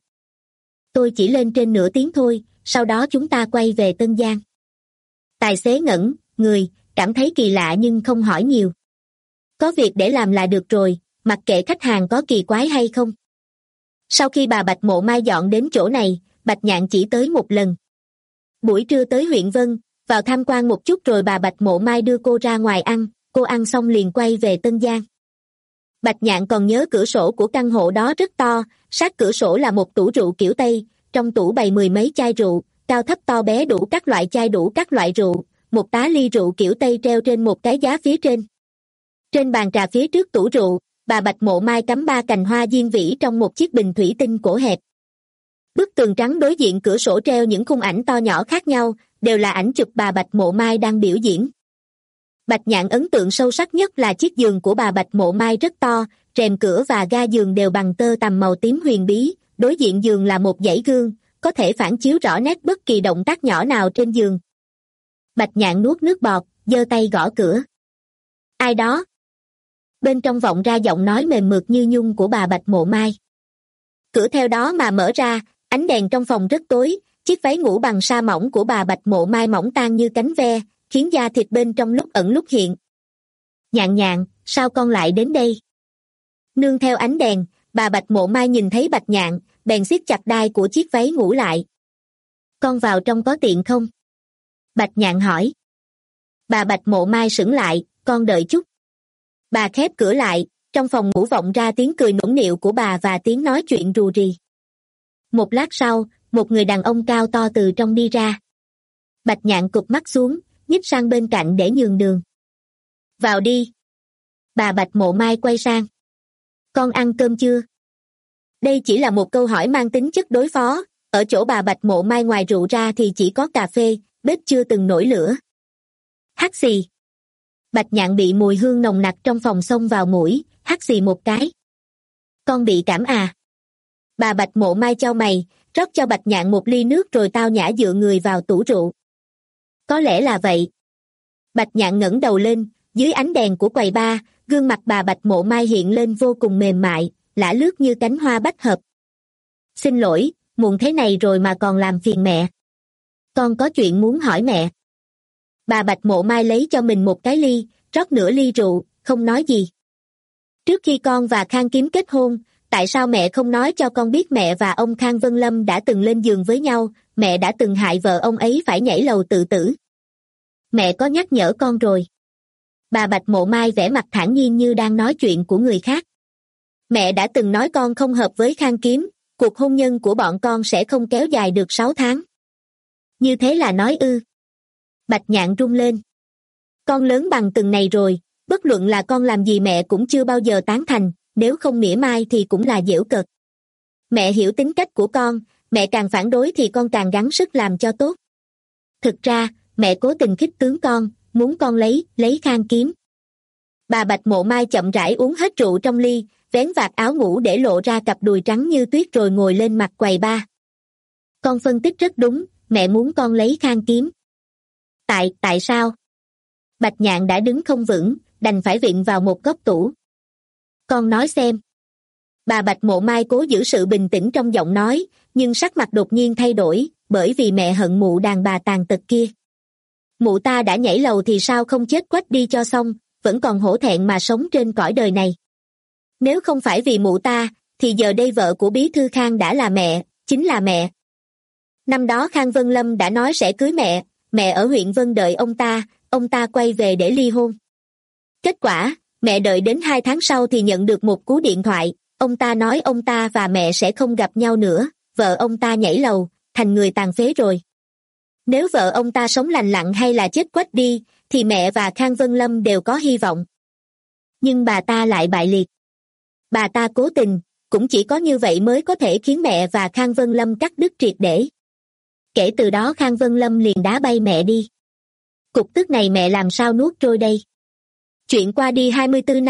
Tôi chỉ lên trên nửa tiếng thôi, sau đó chúng ta quay về Tân Giang. Tài xế ngẩn người, cảm thấy kỳ lạ nhưng không hỏi nhiều. Có việc để làm là được rồi, mặc kệ khách hàng có kỳ quái hay không. Sau khi bà Bạch Mộ Mai dọn đến chỗ này, Bạch Nhạn chỉ tới một lần. Buổi trưa tới huyện Vân, vào tham quan một chút rồi bà Bạch Mộ Mai đưa cô ra ngoài ăn, cô ăn xong liền quay về Tân Giang. Bạch Nhạn còn nhớ cửa sổ của căn hộ đó rất to, sát cửa sổ là một tủ rượu kiểu Tây, trong tủ bày mười mấy chai rượu, cao thấp to bé đủ các loại chai đủ các loại rượu, một tá ly rượu kiểu Tây treo trên một cái giá phía trên. Trên bàn trà phía trước tủ rượu, bà Bạch Mộ Mai cắm ba cành hoa diên vĩ trong một chiếc bình thủy tinh cổ hẹp. Bức tường trắng đối diện cửa sổ treo những khung ảnh to nhỏ khác nhau, đều là ảnh chụp bà Bạch Mộ Mai đang biểu diễn. Bạch Nhạn ấn tượng sâu sắc nhất là chiếc giường của bà Bạch Mộ Mai rất to, rèm cửa và ga giường đều bằng tơ tằm màu tím huyền bí, đối diện giường là một dãy gương, có thể phản chiếu rõ nét bất kỳ động tác nhỏ nào trên giường. Bạch Nhạn nuốt nước bọt, giơ tay gõ cửa. Ai đó? Bên trong vọng ra giọng nói mềm mượt như nhung của bà Bạch Mộ Mai. Cửa theo đó mà mở ra, ánh đèn trong phòng rất tối, chiếc váy ngủ bằng sa mỏng của bà Bạch Mộ Mai mỏng tan như cánh ve, khiến da thịt bên trong lúc ẩn lúc hiện. Nhạn Nhạn, sao con lại đến đây? Nương theo ánh đèn, bà Bạch Mộ Mai nhìn thấy Bạch Nhạn, bèn siết chặt đai của chiếc váy ngủ lại. Con vào trong có tiện không? Bạch Nhạn hỏi. Bà Bạch Mộ Mai sững lại, con đợi chút. Bà khép cửa lại, trong phòng ngủ vọng ra tiếng cười nũng nịu của bà và tiếng nói chuyện rù rì. Một lát sau, một người đàn ông cao to từ trong đi ra. Bạch Nhạn cụp mắt xuống, nhích sang bên cạnh để nhường đường. Vào đi. Bà Bạch Mộ Mai quay sang. Con ăn cơm chưa? Đây chỉ là một câu hỏi mang tính chất đối phó, ở chỗ bà Bạch Mộ Mai ngoài rượu ra thì chỉ có cà phê, bếp chưa từng nổi lửa. Hắt xì. Bạch Nhạn bị mùi hương nồng nặc trong phòng xông vào mũi, hắt xì một cái. Con bị cảm à? Bà Bạch Mộ Mai chau mày, rót cho Bạch Nhạn một ly nước rồi tao nhã dựa người vào tủ rượu. Có lẽ là vậy. Bạch Nhạn ngẩng đầu lên, dưới ánh đèn của quầy bar, gương mặt bà Bạch Mộ Mai hiện lên vô cùng mềm mại, lả lướt như cánh hoa bách hợp. Xin lỗi, muộn thế này rồi mà còn làm phiền mẹ. Con có chuyện muốn hỏi mẹ. Bà Bạch Mộ Mai lấy cho mình một cái ly, rót nửa ly rượu, không nói gì. Trước khi con và Khang Kiếm kết hôn, tại sao mẹ không nói cho con biết mẹ và ông Khang Vân Lâm đã từng lên giường với nhau, mẹ đã từng hại vợ ông ấy phải nhảy lầu tự tử? Mẹ có nhắc nhở con rồi. Bà Bạch Mộ Mai vẻ mặt thản nhiên như đang nói chuyện của người khác. Mẹ đã từng nói con không hợp với Khang Kiếm, cuộc hôn nhân của bọn con sẽ không kéo dài được sáu tháng. Như thế là nói ư? Bạch Nhạn run lên. Con lớn bằng từng này rồi, bất luận là con làm gì mẹ cũng chưa bao giờ tán thành, nếu không mỉa mai thì cũng là giễu cợt. Mẹ hiểu tính cách của con, mẹ càng phản đối thì con càng gắng sức làm cho tốt. Thực ra, mẹ cố tình khích tướng con, muốn con lấy, lấy Khang Kiếm. Bà Bạch Mộ Mai chậm rãi uống hết rượu trong ly, vén vạt áo ngủ để lộ ra cặp đùi trắng như tuyết rồi ngồi lên mặt quầy bar. Con phân tích rất đúng, mẹ muốn con lấy Khang Kiếm. Tại, tại sao? Bạch Nhạn đã đứng không vững, đành phải vịn vào một góc tủ. Con nói xem. Bà Bạch Mộ Mai cố giữ sự bình tĩnh trong giọng nói, nhưng sắc mặt đột nhiên thay đổi, bởi vì mẹ hận mụ đàn bà tàn tật kia. Mụ ta đã nhảy lầu thì sao không chết quách đi cho xong, vẫn còn hổ thẹn mà sống trên cõi đời này. Nếu không phải vì mụ ta, thì giờ đây vợ của Bí Thư Khang đã là mẹ, chính là mẹ. Năm đó Khang Vân Lâm đã nói sẽ cưới mẹ, mẹ ở huyện Vân đợi ông ta, ông ta quay về để ly hôn. Kết quả, mẹ đợi đến hai tháng sau thì nhận được một cú điện thoại, ông ta nói ông ta và mẹ sẽ không gặp nhau nữa, vợ ông ta nhảy lầu, thành người tàn phế rồi. Nếu vợ ông ta sống lành lặn hay là chết quách đi, thì mẹ và Khang Vân Lâm đều có hy vọng. Nhưng bà ta lại bại liệt. Bà ta cố tình, cũng chỉ có như vậy mới có thể khiến mẹ và Khang Vân Lâm cắt đứt triệt để. Kể từ đó Khang Vân Lâm liền đá bay mẹ đi. Cục tức này mẹ làm sao nuốt trôi đây? Chuyện qua đi hai mươi tư năm,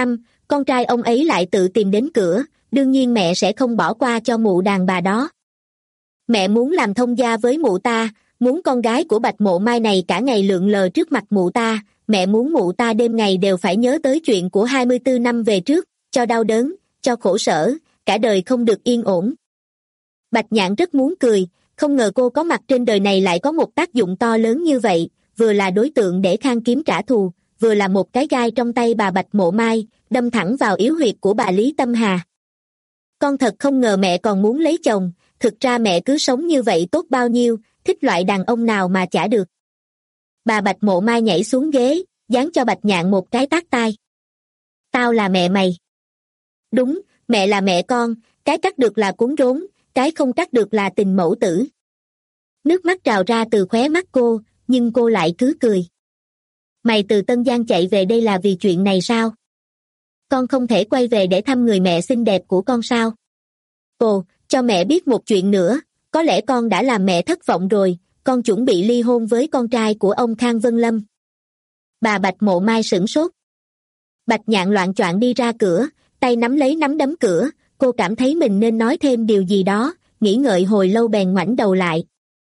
con trai ông ấy lại tự tìm đến cửa, đương nhiên mẹ sẽ không bỏ qua cho mụ đàn bà đó. Mẹ muốn làm thông gia với mụ ta, muốn con gái của Bạch Mộ Mai này cả ngày lượn lờ trước mặt mụ ta, mẹ muốn mụ ta đêm ngày đều phải nhớ tới chuyện của hai mươi tư năm về trước, cho đau đớn, cho khổ sở, cả đời không được yên ổn. Bạch Nhạn rất muốn cười, không ngờ cô có mặt trên đời này lại có một tác dụng to lớn như vậy, vừa là đối tượng để Khang Kiếm trả thù, vừa là một cái gai trong tay bà Bạch Mộ Mai, đâm thẳng vào yếu huyệt của bà Lý Tâm Hà. Con thật không ngờ mẹ còn muốn lấy chồng, thực ra mẹ cứ sống như vậy tốt bao nhiêu, thích loại đàn ông nào mà chả được. Bà Bạch Mộ Mai nhảy xuống ghế, giáng cho Bạch Nhạn một cái tát tai. Tao là mẹ mày. Đúng, mẹ là mẹ con, cái cắt được là cuốn rốn, cái không cắt được là tình mẫu tử. Nước mắt trào ra từ khóe mắt cô, nhưng cô lại cứ cười. Mày từ Tân Giang chạy về đây là vì chuyện này sao? Con không thể quay về để thăm người mẹ xinh đẹp của con sao? Ồ, cho mẹ biết một chuyện nữa, có lẽ con đã làm mẹ thất vọng rồi, con chuẩn bị ly hôn với con trai của ông Khang Vân Lâm. Bà Bạch Mộ Mai sửng sốt. Bạch Nhạn loạng choạng đi ra cửa, tay nắm lấy nắm đấm cửa, cô cảm thấy mình nên nói thêm điều gì đó, nghĩ ngợi hồi lâu bèn ngoảnh đầu lại.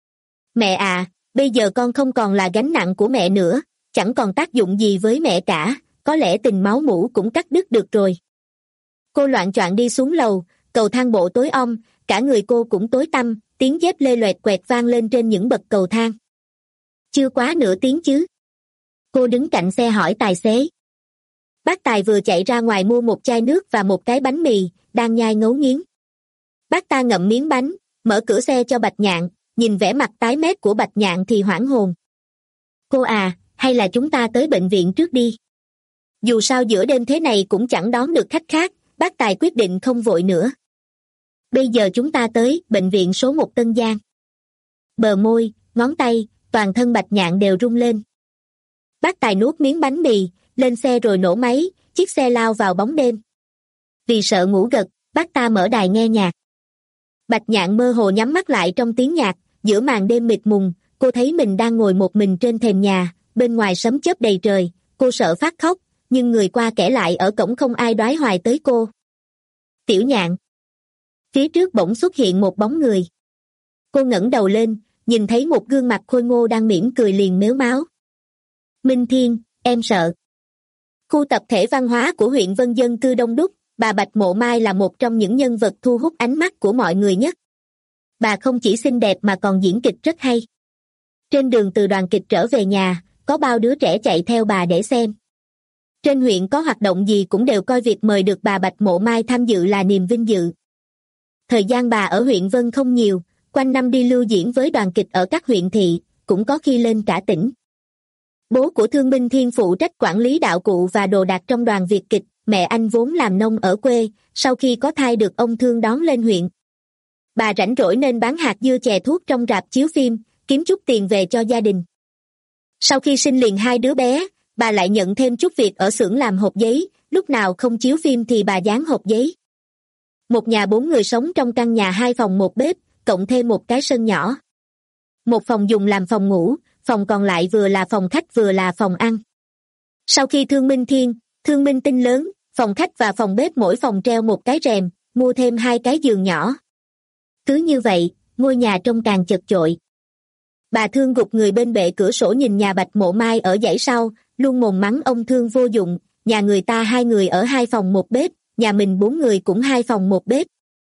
Mẹ à, bây giờ con không còn là gánh nặng của mẹ nữa, chẳng còn tác dụng gì với mẹ cả, có lẽ tình máu mủ cũng cắt đứt được rồi. Cô loạng choạng đi xuống lầu, cầu thang bộ tối om, cả người cô cũng tối tăm, tiếng dép lê loẹt quẹt vang lên trên những bậc cầu thang. Chưa quá nửa tiếng chứ. Cô đứng cạnh xe hỏi tài xế. Bác Tài vừa chạy ra ngoài mua một chai nước và một cái bánh mì, đang nhai ngấu nghiến. Bác ta ngậm miếng bánh, mở cửa xe cho Bạch Nhạn, nhìn vẻ mặt tái mét của Bạch Nhạn thì hoảng hồn. Cô à, hay là chúng ta tới bệnh viện trước đi. Dù sao giữa đêm thế này cũng chẳng đón được khách khác, bác Tài quyết định không vội nữa. Bây giờ chúng ta tới bệnh viện số một Tân Giang. Bờ môi, ngón tay, toàn thân Bạch Nhạn đều rung lên. Bác Tài nuốt miếng bánh mì, lên xe rồi nổ máy, chiếc xe lao vào bóng đêm. Vì sợ ngủ gật, bác ta mở đài nghe nhạc. Bạch Nhạn mơ hồ nhắm mắt lại trong tiếng nhạc, giữa màn đêm mịt mùng, cô thấy mình đang ngồi một mình trên thềm nhà, bên ngoài sấm chớp đầy trời, cô sợ phát khóc, nhưng người qua kẻ lại ở cổng không ai đoái hoài tới cô. Tiểu Nhạn. Phía trước bỗng xuất hiện một bóng người. Cô ngẩng đầu lên, nhìn thấy một gương mặt khôi ngô đang mỉm cười liền mếu máo. Minh Thiên, em sợ. Khu tập thể văn hóa của huyện Vân dân cư đông đúc, bà Bạch Mộ Mai là một trong những nhân vật thu hút ánh mắt của mọi người nhất. Bà không chỉ xinh đẹp mà còn diễn kịch rất hay. Trên đường từ đoàn kịch trở về nhà, có bao đứa trẻ chạy theo bà để xem. Trên huyện có hoạt động gì cũng đều coi việc mời được bà Bạch Mộ Mai tham dự là niềm vinh dự. Thời gian bà ở huyện Vân không nhiều, quanh năm đi lưu diễn với đoàn kịch ở các huyện thị, cũng có khi lên cả tỉnh. Bố của Thương Minh Thiên phụ trách quản lý đạo cụ và đồ đạc trong đoàn Việt kịch, mẹ anh vốn làm nông ở quê, sau khi có thai được ông Thương đón lên huyện. Bà rảnh rỗi nên bán hạt dưa chè thuốc trong rạp chiếu phim, kiếm chút tiền về cho gia đình. Sau khi sinh liền hai đứa bé, bà lại nhận thêm chút việc ở xưởng làm hộp giấy, lúc nào không chiếu phim thì bà dán hộp giấy. Một nhà bốn người sống trong căn nhà hai phòng một bếp, cộng thêm một cái sân nhỏ. Một phòng dùng làm phòng ngủ, phòng còn lại vừa là phòng khách vừa là phòng ăn. Sau khi Thương Minh Thiên, Thương Minh Tinh lớn, phòng khách và phòng bếp mỗi phòng treo một cái rèm, mua thêm hai cái giường nhỏ. Cứ như vậy, ngôi nhà trông càng chật chội. Bà Thương gục người bên bệ cửa sổ nhìn nhà Bạch Mộ Mai ở dãy sau, luôn mồm mắng ông Thương vô dụng, nhà người ta hai người ở hai phòng một bếp, nhà mình bốn người cũng hai phòng một bếp.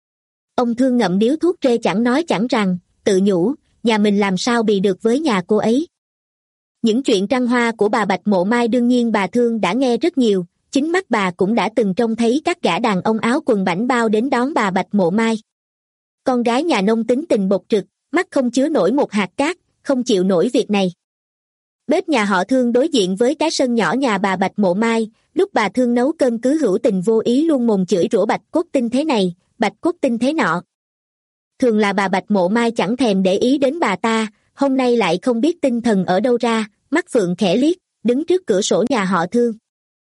Ông Thương ngậm điếu thuốc rê chẳng nói chẳng rằng, tự nhủ, nhà mình làm sao bị được với nhà cô ấy. Những chuyện trăng hoa của bà Bạch Mộ Mai đương nhiên bà Thương đã nghe rất nhiều, chính mắt bà cũng đã từng trông thấy các gã đàn ông áo quần bảnh bao đến đón bà Bạch Mộ Mai. Con gái nhà nông tính tình bộc trực, mắt không chứa nổi một hạt cát, không chịu nổi việc này. Bếp nhà họ Thương đối diện với cái sân nhỏ nhà bà Bạch Mộ Mai, lúc bà Thương nấu cơm cứ hữu tình vô ý luôn mồm chửi rủa Bạch Cốt Tinh thế này, Bạch Cốt Tinh thế nọ. Thường là bà Bạch Mộ Mai chẳng thèm để ý đến bà ta, hôm nay lại không biết tinh thần ở đâu ra, mắt phượng khẽ liếc, đứng trước cửa sổ nhà họ Thương.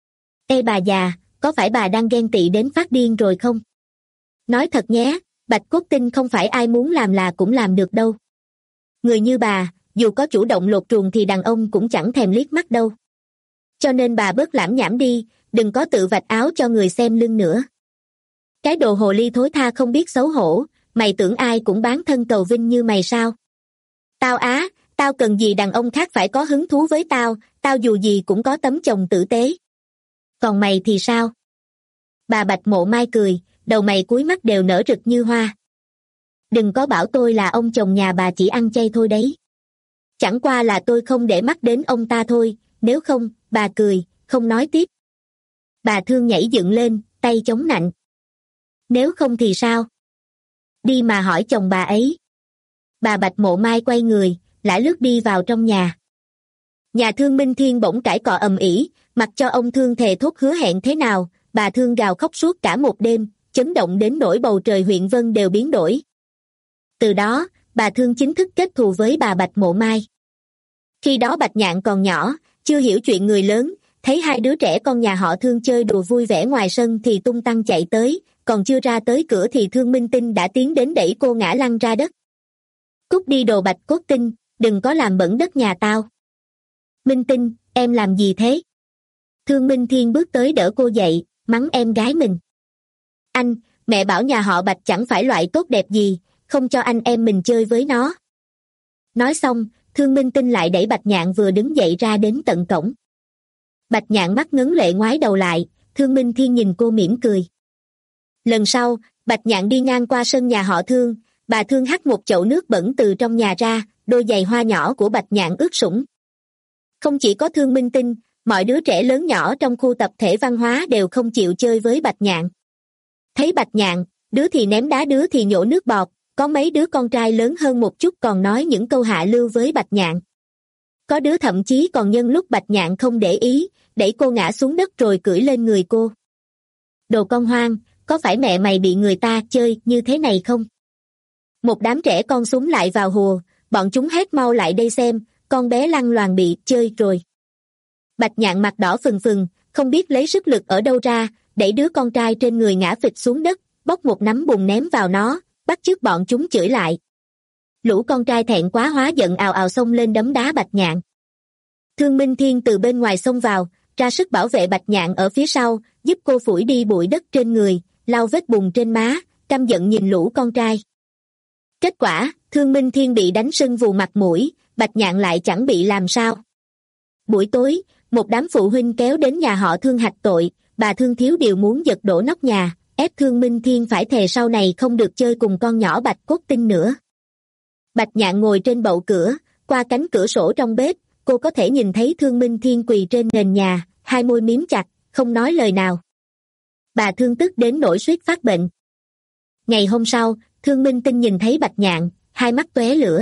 Ê bà già, có phải bà đang ghen tị đến phát điên rồi không? Nói thật nhé, Bạch Cốt Tinh không phải ai muốn làm là cũng làm được đâu. Người như bà, dù có chủ động lột truồng thì đàn ông cũng chẳng thèm liếc mắt đâu. Cho nên bà bớt lãm nhảm đi, đừng có tự vạch áo cho người xem lưng nữa. Cái đồ hồ ly thối tha không biết xấu hổ, mày tưởng ai cũng bán thân cầu vinh như mày sao? Tao á, tao cần gì đàn ông khác phải có hứng thú với tao, tao dù gì cũng có tấm chồng tử tế. Còn mày thì sao? Bà Bạch Mộ Mai cười, đầu mày cuối mắt đều nở rực như hoa. Đừng có bảo tôi là ông chồng nhà bà chỉ ăn chay thôi đấy. Chẳng qua là tôi không để mắt đến ông ta thôi, nếu không, bà cười, không nói tiếp. Bà Thương nhảy dựng lên, tay chống nạnh. Nếu không thì sao? Đi mà hỏi chồng bà ấy. Bà Bạch Mộ Mai quay người, lả lướt đi vào trong nhà. Nhà Thương Minh Thiên bỗng cãi cọ ầm ĩ, mặc cho ông Thương thề thốt hứa hẹn thế nào, bà Thương gào khóc suốt cả một đêm, chấn động đến nỗi bầu trời huyện Vân đều biến đổi. Từ đó, bà Thương chính thức kết thù với bà Bạch Mộ Mai. Khi đó Bạch Nhạn còn nhỏ, chưa hiểu chuyện người lớn, thấy hai đứa trẻ con nhà họ Thương chơi đùa vui vẻ ngoài sân thì tung tăng chạy tới, còn chưa ra tới cửa thì Thương Minh Tinh đã tiến đến đẩy cô ngã lăn ra đất. Cút đi đồ Bạch Cốt Tinh, đừng có làm bẩn đất nhà tao. Minh Tinh, em làm gì thế? Thương Minh Thiên bước tới đỡ cô dậy, mắng em gái mình. Anh, mẹ bảo nhà họ Bạch chẳng phải loại tốt đẹp gì, không cho anh em mình chơi với nó. Nói xong, Thương Minh Tinh lại đẩy Bạch Nhạn vừa đứng dậy ra đến tận cổng. Bạch Nhạn mắt ngấn lệ ngoái đầu lại, Thương Minh Thiên nhìn cô mỉm cười. Lần sau, Bạch Nhạn đi ngang qua sân nhà họ Thương, bà Thương hắt một chậu nước bẩn từ trong nhà ra, đôi giày hoa nhỏ của Bạch Nhạn ướt sũng. Không chỉ có Thương Minh Tinh, mọi đứa trẻ lớn nhỏ trong khu tập thể văn hóa đều không chịu chơi với Bạch Nhạn. Thấy Bạch Nhạn, đứa thì ném đá đứa thì nhổ nước bọt, có mấy đứa con trai lớn hơn một chút còn nói những câu hạ lưu với Bạch Nhạn. Có đứa thậm chí còn nhân lúc Bạch Nhạn không để ý, đẩy cô ngã xuống đất rồi cưỡi lên người cô. Đồ con hoang, có phải mẹ mày bị người ta chơi như thế này không? Một đám trẻ con súng lại vào hùa, bọn chúng hét mau lại đây xem, con bé lăn loàn bị chơi rồi. Bạch Nhạn mặt đỏ phừng phừng, không biết lấy sức lực ở đâu ra, đẩy đứa con trai trên người ngã phịch xuống đất, bóc một nắm bùn ném vào nó, bắt chước bọn chúng chửi lại. Lũ con trai thẹn quá hóa giận ào ào xông lên đấm đá Bạch Nhạn. Thương Minh Thiên từ bên ngoài xông vào, ra sức bảo vệ Bạch Nhạn ở phía sau, giúp cô phủi đi bụi đất trên người, lau vết bùn trên má, căm giận nhìn lũ con trai. Kết quả, Thương Minh Thiên bị đánh sưng vù mặt mũi, Bạch Nhạn lại chẳng bị làm sao. Buổi tối, một đám phụ huynh kéo đến nhà họ Thương hạch tội, bà Thương thiếu điều muốn giật đổ nóc nhà, ép Thương Minh Thiên phải thề sau này không được chơi cùng con nhỏ Bạch Cốt Tinh nữa. Bạch Nhạn ngồi trên bậu cửa, qua cánh cửa sổ trong bếp, cô có thể nhìn thấy Thương Minh Thiên quỳ trên nền nhà, hai môi miếm chặt, không nói lời nào. Bà Thương tức đến nỗi suýt phát bệnh. Ngày hôm sau, Thương Minh Tinh nhìn thấy Bạch Nhạn, hai mắt tóe lửa.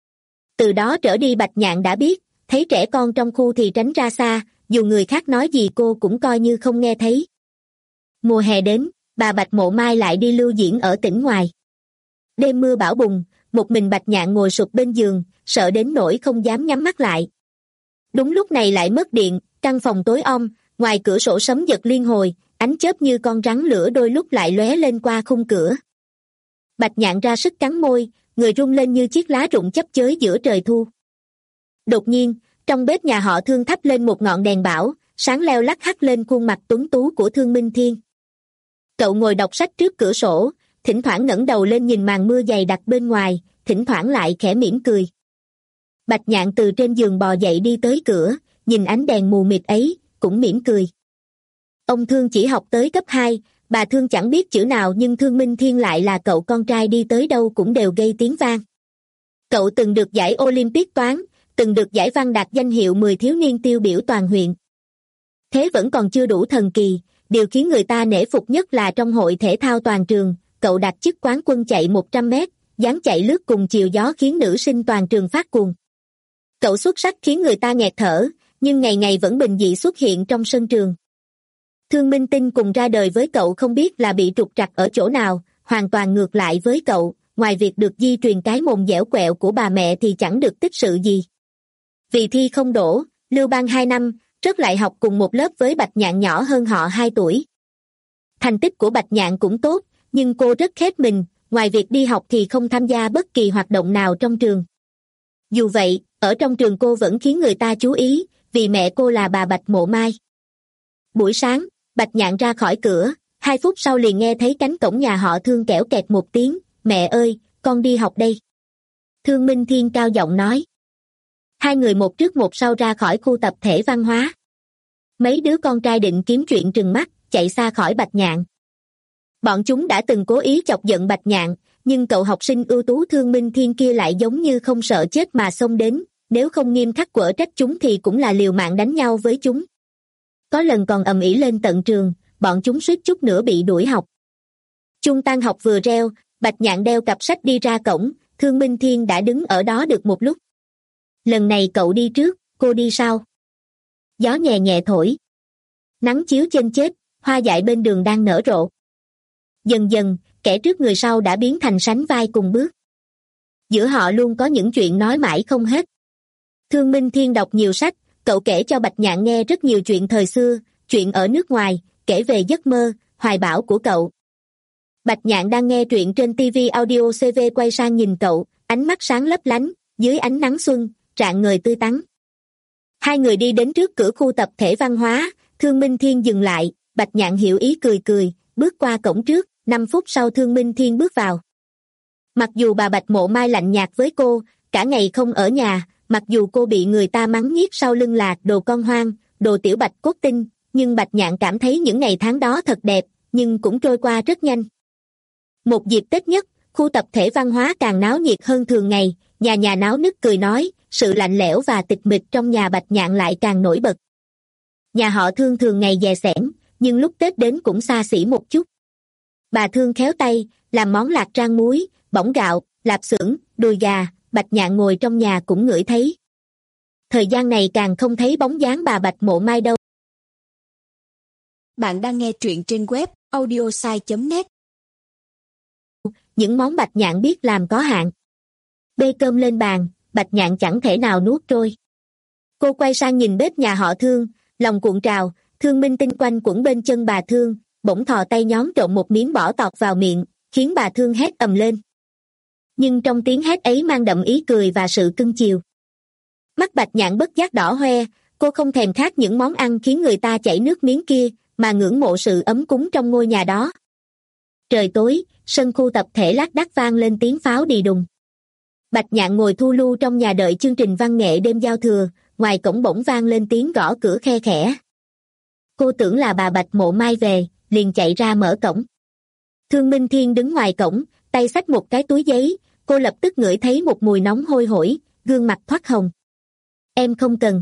Từ đó trở đi Bạch Nhạn đã biết, thấy trẻ con trong khu thì tránh ra xa, dù người khác nói gì cô cũng coi như không nghe thấy. Mùa hè đến, bà Bạch Mộ Mai lại đi lưu diễn ở tỉnh ngoài. Đêm mưa bão bùng, một mình Bạch Nhạn ngồi sụp bên giường, sợ đến nỗi không dám nhắm mắt lại. Đúng lúc này lại mất điện, căn phòng tối om, ngoài cửa sổ sấm giật liên hồi, ánh chớp như con rắn lửa đôi lúc lại lóe lên qua khung cửa. Bạch Nhạn ra sức cắn môi, người rung lên như chiếc lá rụng chấp chới giữa trời thu. Đột nhiên, trong bếp nhà họ Thương thắp lên một ngọn đèn bão, sáng leo lắc hắt lên khuôn mặt tuấn tú của Thương Minh Thiên. Cậu ngồi đọc sách trước cửa sổ, thỉnh thoảng ngẩng đầu lên nhìn màn mưa dày đặc bên ngoài, thỉnh thoảng lại khẽ mỉm cười. Bạch Nhạn từ trên giường bò dậy đi tới cửa, nhìn ánh đèn mù mịt ấy, cũng mỉm cười. Ông Thương chỉ học tới cấp hai, bà Thương chẳng biết chữ nào nhưng Thương Minh Thiên lại là cậu con trai đi tới đâu cũng đều gây tiếng vang. Cậu từng được giải Olympic toán, từng được giải văn đạt danh hiệu mười thiếu niên tiêu biểu toàn huyện. Thế vẫn còn chưa đủ thần kỳ, điều khiến người ta nể phục nhất là trong hội thể thao toàn trường, cậu đạt chức quán quân chạy một trăm mét, dáng chạy lướt cùng chiều gió khiến nữ sinh toàn trường phát cuồng. Cậu xuất sắc khiến người ta nghẹt thở, nhưng ngày ngày vẫn bình dị xuất hiện trong sân trường. Thương Minh Tinh cùng ra đời với cậu không biết là bị trục trặc ở chỗ nào, hoàn toàn ngược lại với cậu, ngoài việc được di truyền cái mồm dẻo quẹo của bà mẹ thì chẳng được tích sự gì. Vì thi không đỗ, lưu ban hai năm, rớt lại học cùng một lớp với Bạch Nhạn nhỏ hơn họ hai tuổi. Thành tích của Bạch Nhạn cũng tốt, nhưng cô rất khép mình, ngoài việc đi học thì không tham gia bất kỳ hoạt động nào trong trường. Dù vậy, ở trong trường cô vẫn khiến người ta chú ý, vì mẹ cô là bà Bạch Mộ Mai. Buổi sáng, Bạch Nhạn ra khỏi cửa, hai phút sau liền nghe thấy cánh cổng nhà họ Thương kẽo kẹt một tiếng, mẹ ơi, con đi học đây. Thương Minh Thiên cao giọng nói. Hai người một trước một sau ra khỏi khu tập thể văn hóa. Mấy đứa con trai định kiếm chuyện trừng mắt, chạy xa khỏi Bạch Nhạn. Bọn chúng đã từng cố ý chọc giận Bạch Nhạn, nhưng cậu học sinh ưu tú Thương Minh Thiên kia lại giống như không sợ chết mà xông đến, nếu không nghiêm khắc quở trách chúng thì cũng là liều mạng đánh nhau với chúng. Có lần còn ầm ĩ lên tận trường, bọn chúng suýt chút nữa bị đuổi học. Chuông tan học vừa reo, Bạch Nhạn đeo cặp sách đi ra cổng, Thương Minh Thiên đã đứng ở đó được một lúc. Lần này cậu đi trước, cô đi sau. Gió nhẹ nhẹ thổi. Nắng chiếu trên chết, hoa dại bên đường đang nở rộ. Dần dần, kẻ trước người sau đã biến thành sánh vai cùng bước. Giữa họ luôn có những chuyện nói mãi không hết. Thương Minh Thiên đọc nhiều sách, cậu kể cho Bạch Nhạn nghe rất nhiều chuyện thời xưa, chuyện ở nước ngoài, kể về giấc mơ, hoài bão của cậu. Bạch Nhạn đang nghe truyện trên ti vi audio xê vê quay sang nhìn cậu, ánh mắt sáng lấp lánh, dưới ánh nắng xuân, rạng ngời tươi tắn. Hai người đi đến trước cửa khu tập thể văn hóa, Thương Minh Thiên dừng lại, Bạch Nhạn hiểu ý cười cười, bước qua cổng trước, năm phút sau Thương Minh Thiên bước vào. Mặc dù bà Bạch Mộ Mai lạnh nhạt với cô, cả ngày không ở nhà, mặc dù cô bị người ta mắng nhiếc sau lưng là đồ con hoang, đồ tiểu bạch cốt tinh, nhưng Bạch Nhạn cảm thấy những ngày tháng đó thật đẹp, nhưng cũng trôi qua rất nhanh. Một dịp Tết nhất, khu tập thể văn hóa càng náo nhiệt hơn thường ngày, nhà nhà náo nức cười nói, sự lạnh lẽo và tịch mịch trong nhà Bạch Nhạn lại càng nổi bật. Nhà họ Thương thường ngày dè sẻn, nhưng lúc Tết đến cũng xa xỉ một chút. Bà Thương khéo tay, làm món lạc rang muối, bỏng gạo, lạp xưởng, đùi gà, Bạch Nhạn ngồi trong nhà cũng ngửi thấy. Thời gian này càng không thấy bóng dáng bà Bạch Mộ Mai đâu. Bạn đang nghe truyện trên web audiosai chấm net. Những món Bạch Nhạn biết làm có hạn. Bê cơm lên bàn, Bạch Nhạn chẳng thể nào nuốt trôi. Cô quay sang nhìn bếp nhà họ Thương, lòng cuộn trào, Thương Minh Tinh quanh quẩn bên chân bà Thương, bỗng thò tay nhón trộn một miếng bỏ tọt vào miệng, khiến bà Thương hét ầm lên. Nhưng trong tiếng hét ấy mang đậm ý cười và sự cưng chiều. Mắt Bạch Nhạn bất giác đỏ hoe, cô không thèm khát những món ăn khiến người ta chảy nước miếng kia, mà ngưỡng mộ sự ấm cúng trong ngôi nhà đó. Trời tối, sân khu tập thể lác đác vang lên tiếng pháo đì đùng. Bạch Nhạn ngồi thu lưu trong nhà đợi chương trình văn nghệ đêm giao thừa, ngoài cổng bỗng vang lên tiếng gõ cửa khe khẽ. Cô tưởng là bà Bạch Mộ Mai về, liền chạy ra mở cổng. Thương Minh Thiên đứng ngoài cổng, tay xách một cái túi giấy, cô lập tức ngửi thấy một mùi nóng hôi hổi, gương mặt thoát hồng. Em không cần.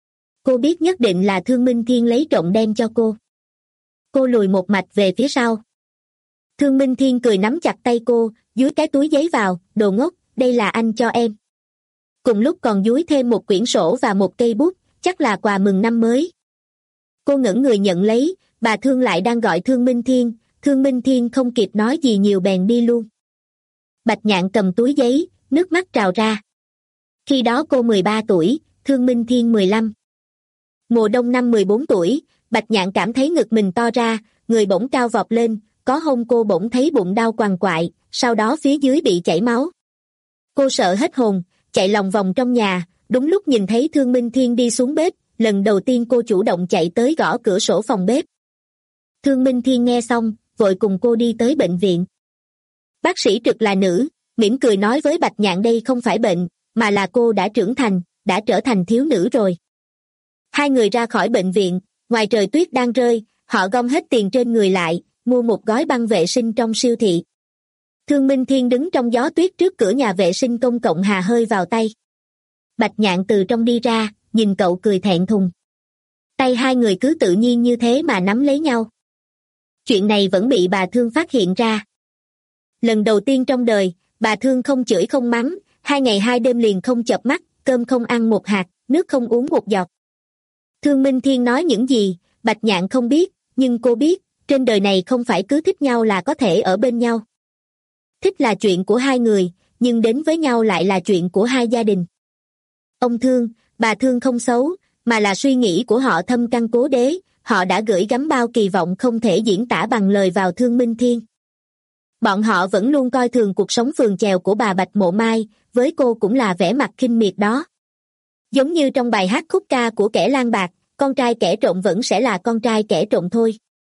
Cô biết nhất định là Thương Minh Thiên lấy trộm đem cho cô. Cô lùi một mạch về phía sau. Thương Minh Thiên cười nắm chặt tay cô, dúi cái túi giấy vào, đồ ngốc, đây là anh cho em. Cùng lúc còn dúi thêm một quyển sổ và một cây bút, chắc là quà mừng năm mới. Cô ngẩng người nhận lấy, bà Thương lại đang gọi Thương Minh Thiên, Thương Minh Thiên không kịp nói gì nhiều bèn đi luôn. Bạch Nhạn cầm túi giấy, nước mắt trào ra. Khi đó cô mười ba tuổi, Thương Minh Thiên mười lăm. Mùa đông năm mười bốn tuổi, Bạch Nhạn cảm thấy ngực mình to ra, người bỗng cao vọt lên, có hôm cô bỗng thấy bụng đau quằn quại, sau đó phía dưới bị chảy máu. Cô sợ hết hồn, chạy lòng vòng trong nhà, đúng lúc nhìn thấy Thương Minh Thiên đi xuống bếp, lần đầu tiên cô chủ động chạy tới gõ cửa sổ phòng bếp. Thương Minh Thiên nghe xong, vội cùng cô đi tới bệnh viện. Bác sĩ trực là nữ, mỉm cười nói với Bạch Nhạn đây không phải bệnh, mà là cô đã trưởng thành, đã trở thành thiếu nữ rồi. Hai người ra khỏi bệnh viện, ngoài trời tuyết đang rơi, họ gom hết tiền trên người lại, mua một gói băng vệ sinh trong siêu thị. Thương Minh Thiên đứng trong gió tuyết trước cửa nhà vệ sinh công cộng hà hơi vào tay. Bạch Nhạn từ trong đi ra, nhìn cậu cười thẹn thùng. Tay hai người cứ tự nhiên như thế mà nắm lấy nhau. Chuyện này vẫn bị bà Thương phát hiện ra. Lần đầu tiên trong đời, bà Thương không chửi không mắng, hai ngày hai đêm liền không chợp mắt, cơm không ăn một hạt, nước không uống một giọt. Thương Minh Thiên nói những gì, Bạch Nhạn không biết, nhưng cô biết, trên đời này không phải cứ thích nhau là có thể ở bên nhau. Thích là chuyện của hai người, nhưng đến với nhau lại là chuyện của hai gia đình. Ông Thương, bà Thương không xấu, mà là suy nghĩ của họ thâm căn cố đế, họ đã gửi gắm bao kỳ vọng không thể diễn tả bằng lời vào Thương Minh Thiên. Bọn họ vẫn luôn coi thường cuộc sống phường chèo của bà Bạch Mộ Mai, với cô cũng là vẻ mặt khinh miệt đó. Giống như trong bài hát khúc ca của kẻ lang bạc, con trai kẻ trộm vẫn sẽ là con trai kẻ trộm thôi.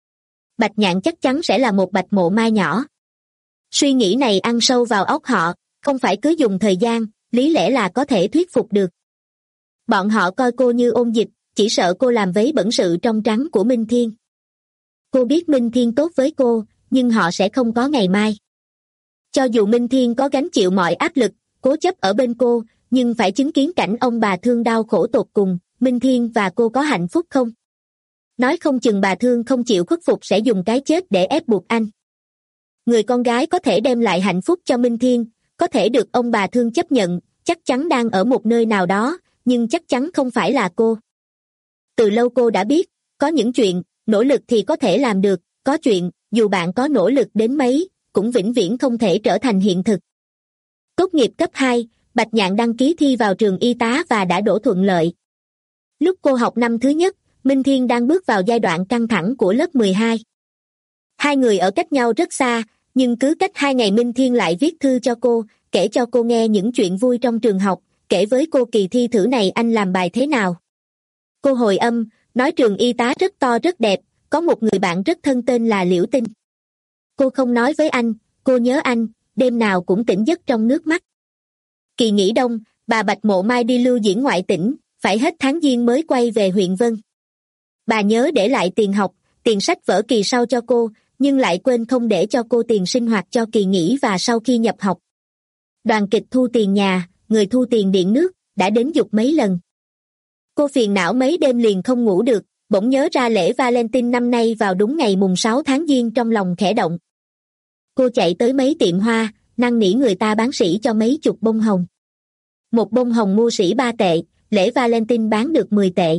Bạch Nhạn chắc chắn sẽ là một Bạch Mộ Mai nhỏ. Suy nghĩ này ăn sâu vào óc họ, không phải cứ dùng thời gian, lý lẽ là có thể thuyết phục được. Bọn họ coi cô như ôn dịch, chỉ sợ cô làm vấy bẩn sự trong trắng của Minh Thiên. Cô biết Minh Thiên tốt với cô, nhưng họ sẽ không có ngày mai. Cho dù Minh Thiên có gánh chịu mọi áp lực, cố chấp ở bên cô, nhưng phải chứng kiến cảnh ông bà Thương đau khổ tột cùng, Minh Thiên và cô có hạnh phúc không? Nói không chừng bà Thương không chịu khuất phục sẽ dùng cái chết để ép buộc anh. Người con gái có thể đem lại hạnh phúc cho Minh Thiên, có thể được ông bà Thương chấp nhận, chắc chắn đang ở một nơi nào đó, nhưng chắc chắn không phải là cô. Từ lâu cô đã biết, có những chuyện, nỗ lực thì có thể làm được, có chuyện, dù bạn có nỗ lực đến mấy, cũng vĩnh viễn không thể trở thành hiện thực. Tốt nghiệp cấp hai, Bạch Nhạn đăng ký thi vào trường y tá và đã đỗ thuận lợi. Lúc cô học năm thứ nhất, Minh Thiên đang bước vào giai đoạn căng thẳng của lớp mười hai. Hai người ở cách nhau rất xa, nhưng cứ cách hai ngày Minh Thiên lại viết thư cho cô, kể cho cô nghe những chuyện vui trong trường học, kể với cô kỳ thi thử này anh làm bài thế nào. Cô hồi âm, nói trường y tá rất to rất đẹp, có một người bạn rất thân tên là Liễu Tinh. Cô không nói với anh, cô nhớ anh, đêm nào cũng tỉnh giấc trong nước mắt. Kỳ nghỉ đông, bà Bạch Mộ Mai đi lưu diễn ngoại tỉnh, phải hết tháng Giêng mới quay về huyện Vân. Bà nhớ để lại tiền học, tiền sách vở kỳ sau cho cô, nhưng lại quên không để cho cô tiền sinh hoạt cho kỳ nghỉ và sau khi nhập học. Đoàn kịch thu tiền nhà, người thu tiền điện nước, đã đến giục mấy lần. Cô phiền não mấy đêm liền không ngủ được, bỗng nhớ ra lễ Valentine năm nay vào đúng ngày mùng sáu tháng Giêng, trong lòng khẽ động. Cô chạy tới mấy tiệm hoa, năn nỉ người ta bán sỉ cho mấy chục bông hồng. Một bông hồng mua sỉ ba tệ, lễ Valentine bán được mười tệ.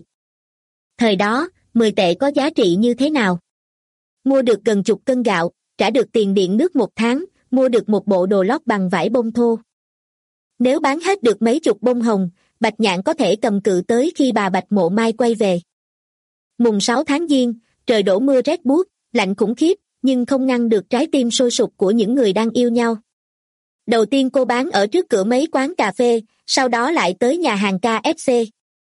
Thời đó, mười tệ có giá trị như thế nào? Mua được gần chục cân gạo, trả được tiền điện nước một tháng, mua được một bộ đồ lót bằng vải bông thô. Nếu bán hết được mấy chục bông hồng, Bạch Nhạn có thể cầm cự tới khi bà Bạch Mộ Mai quay về. Mùng sáu tháng Giêng, trời đổ mưa rét buốt, lạnh khủng khiếp, nhưng không ngăn được trái tim sôi sục của những người đang yêu nhau. Đầu tiên cô bán ở trước cửa mấy quán cà phê, sau đó lại tới nhà hàng ca ép xê.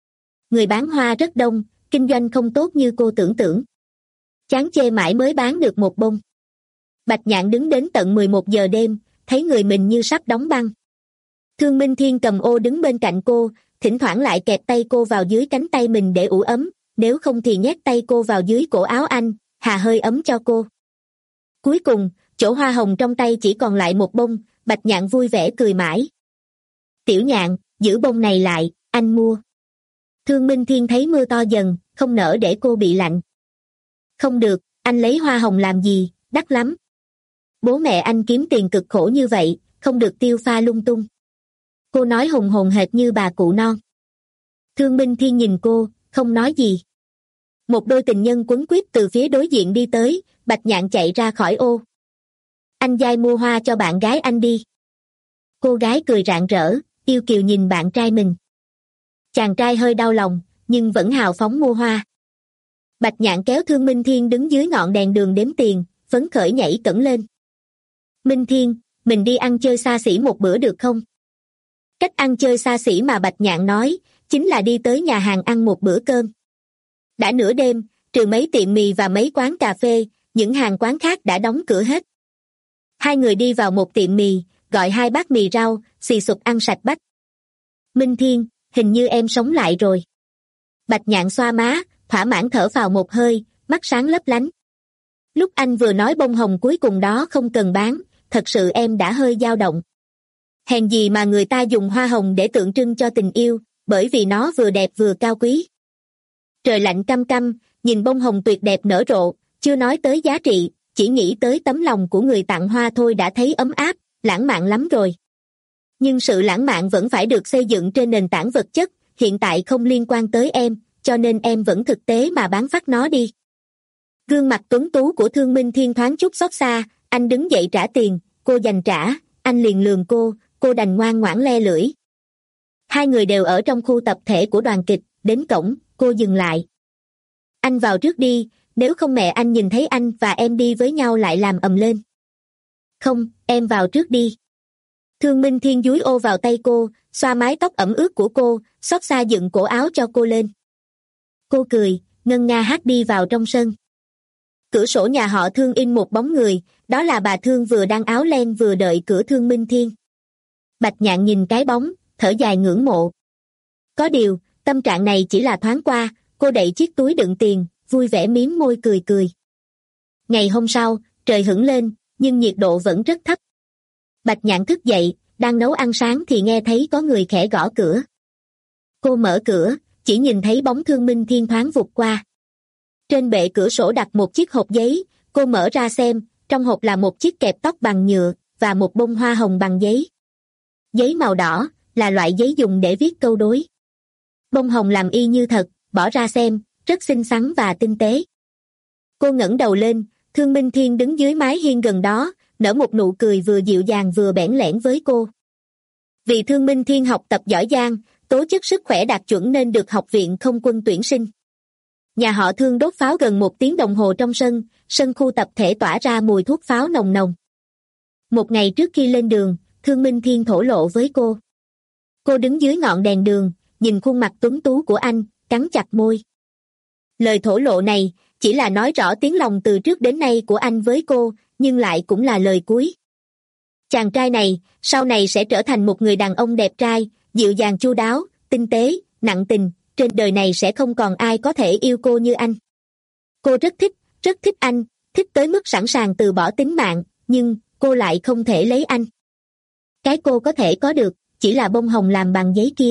Người bán hoa rất đông, kinh doanh không tốt như cô tưởng tượng. Chán chê mãi mới bán được một bông. Bạch Nhạn đứng đến tận mười một giờ đêm, thấy người mình như sắp đóng băng. Thương Minh Thiên cầm ô đứng bên cạnh cô, thỉnh thoảng lại kẹp tay cô vào dưới cánh tay mình để ủ ấm, nếu không thì nhét tay cô vào dưới cổ áo anh, hà hơi ấm cho cô. Cuối cùng, chỗ hoa hồng trong tay chỉ còn lại một bông, Bạch Nhạn vui vẻ cười mãi. Tiểu Nhạn, giữ bông này lại, anh mua. Thương Minh Thiên thấy mưa to dần, không nỡ để cô bị lạnh. Không được, anh lấy hoa hồng làm gì, đắt lắm. Bố mẹ anh kiếm tiền cực khổ như vậy, không được tiêu pha lung tung. Cô nói hùng hồn hệt như bà cụ non. Thương Minh Thiên nhìn cô, không nói gì. Một đôi tình nhân quấn quýt từ phía đối diện đi tới, Bạch Nhạn chạy ra khỏi ô. Anh giai mua hoa cho bạn gái anh đi. Cô gái cười rạng rỡ, yêu kiều nhìn bạn trai mình. Chàng trai hơi đau lòng, nhưng vẫn hào phóng mua hoa. Bạch Nhạn kéo Thương Minh Thiên đứng dưới ngọn đèn đường đếm tiền, phấn khởi nhảy cẫng lên. Minh Thiên, mình đi ăn chơi xa xỉ một bữa được không? Cách ăn chơi xa xỉ mà Bạch Nhạn nói, chính là đi tới nhà hàng ăn một bữa cơm. Đã nửa đêm, trừ mấy tiệm mì và mấy quán cà phê, những hàng quán khác đã đóng cửa hết. Hai người đi vào một tiệm mì, gọi hai bát mì rau, xì xụp ăn sạch bách. Minh Thiên, hình như em sống lại rồi. Bạch Nhạn xoa má, thỏa mãn thở phào một hơi, mắt sáng lấp lánh. Lúc anh vừa nói bông hồng cuối cùng đó không cần bán, thật sự em đã hơi dao động. Hèn gì mà người ta dùng hoa hồng để tượng trưng cho tình yêu, bởi vì nó vừa đẹp vừa cao quý. Trời lạnh căm căm, nhìn bông hồng tuyệt đẹp nở rộ, chưa nói tới giá trị, chỉ nghĩ tới tấm lòng của người tặng hoa thôi đã thấy ấm áp, lãng mạn lắm rồi. Nhưng sự lãng mạn vẫn phải được xây dựng trên nền tảng vật chất, hiện tại không liên quan tới em, cho nên em vẫn thực tế mà bán phát nó đi. Gương mặt tuấn tú của Thương Minh Thiên thoáng chút xót xa, anh đứng dậy trả tiền, cô giành trả, anh liền lườm cô, cô đành ngoan ngoãn le lưỡi. Hai người đều ở trong khu tập thể của đoàn kịch, đến cổng, cô dừng lại. Anh vào trước đi, nếu không mẹ anh nhìn thấy anh và em đi với nhau lại làm ầm lên. Không, em vào trước đi. Thương Minh Thiên dúi ô vào tay cô, xoa mái tóc ẩm ướt của cô, xót xa dựng cổ áo cho cô lên. Cô cười, ngân nga hát đi vào trong sân. Cửa sổ nhà họ Thương in một bóng người, đó là bà Thương vừa đang áo len vừa đợi cửa Thương Minh Thiên. Bạch Nhạn nhìn cái bóng, thở dài ngưỡng mộ. Có điều, tâm trạng này chỉ là thoáng qua, cô đậy chiếc túi đựng tiền, vui vẻ mím môi cười cười. Ngày hôm sau, trời hửng lên, nhưng nhiệt độ vẫn rất thấp. Bạch Nhạn thức dậy, đang nấu ăn sáng thì nghe thấy có người khẽ gõ cửa. Cô mở cửa, chỉ nhìn thấy bóng Thương Minh Thiên thoáng vụt qua. Trên bệ cửa sổ đặt một chiếc hộp giấy, cô mở ra xem, trong hộp là một chiếc kẹp tóc bằng nhựa, và một bông hoa hồng bằng giấy. Giấy màu đỏ, là loại giấy dùng để viết câu đối. Bông hồng làm y như thật, bỏ ra xem, rất xinh xắn và tinh tế. Cô ngẩng đầu lên, Thương Minh Thiên đứng dưới mái hiên gần đó, nở một nụ cười vừa dịu dàng vừa bẽn lẽn với cô. Vì Thương Minh Thiên học tập giỏi giang, tố chất sức khỏe đạt chuẩn nên được học viện không quân tuyển sinh. Nhà họ Thương đốt pháo gần một tiếng đồng hồ trong sân, sân khu tập thể tỏa ra mùi thuốc pháo nồng nồng. Một ngày trước khi lên đường, Thương Minh Thiên thổ lộ với cô. Cô đứng dưới ngọn đèn đường, nhìn khuôn mặt tuấn tú của anh, cắn chặt môi. Lời thổ lộ này chỉ là nói rõ tiếng lòng từ trước đến nay của anh với cô, nhưng lại cũng là lời cuối. Chàng trai này, sau này sẽ trở thành một người đàn ông đẹp trai, dịu dàng chu đáo, tinh tế, nặng tình, trên đời này sẽ không còn ai có thể yêu cô như anh. Cô rất thích, rất thích anh, thích tới mức sẵn sàng từ bỏ tính mạng, nhưng cô lại không thể lấy anh. Cái cô có thể có được, chỉ là bông hồng làm bằng giấy kia.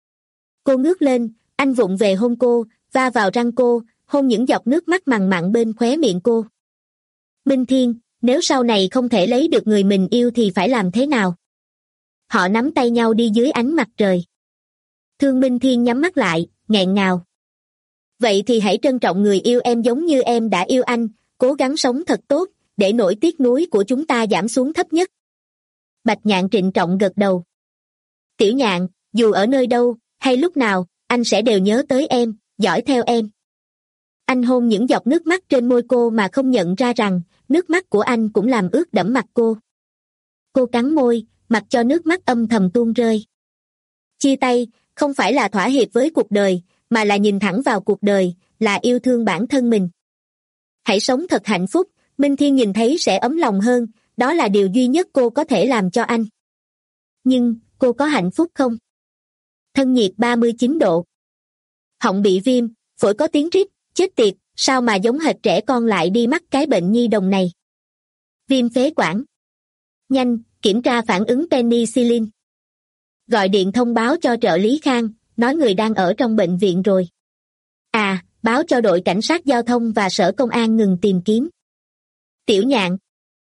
Cô ngước lên, anh vụng về hôn cô, va vào răng cô, hôn những giọt nước mắt mằn mặn bên khóe miệng cô. Minh Thiên, nếu sau này không thể lấy được người mình yêu thì phải làm thế nào? Họ nắm tay nhau đi dưới ánh mặt trời. Thương Minh Thiên nhắm mắt lại, nghẹn ngào. Vậy thì hãy trân trọng người yêu em giống như em đã yêu anh, cố gắng sống thật tốt, để nỗi tiếc nuối của chúng ta giảm xuống thấp nhất. Bạch Nhạn trịnh trọng gật đầu. Tiểu Nhạn, dù ở nơi đâu, hay lúc nào, anh sẽ đều nhớ tới em, dõi theo em. Anh hôn những giọt nước mắt trên môi cô mà không nhận ra rằng, nước mắt của anh cũng làm ướt đẫm mặt cô. Cô cắn môi, mặc cho nước mắt âm thầm tuôn rơi. Chia tay, không phải là thỏa hiệp với cuộc đời, mà là nhìn thẳng vào cuộc đời, là yêu thương bản thân mình. Hãy sống thật hạnh phúc, Minh Thiên nhìn thấy sẽ ấm lòng hơn, đó là điều duy nhất cô có thể làm cho anh. Nhưng, cô có hạnh phúc không? Thân nhiệt ba mươi chín độ. Họng bị viêm, phổi có tiếng rít, chết tiệt, sao mà giống hệt trẻ con lại đi mắc cái bệnh nhi đồng này. Viêm phế quản. Nhanh, kiểm tra phản ứng penicillin. Gọi điện thông báo cho trợ lý Khang, nói người đang ở trong bệnh viện rồi. À, báo cho đội cảnh sát giao thông và sở công an ngừng tìm kiếm. Tiểu Nhạn.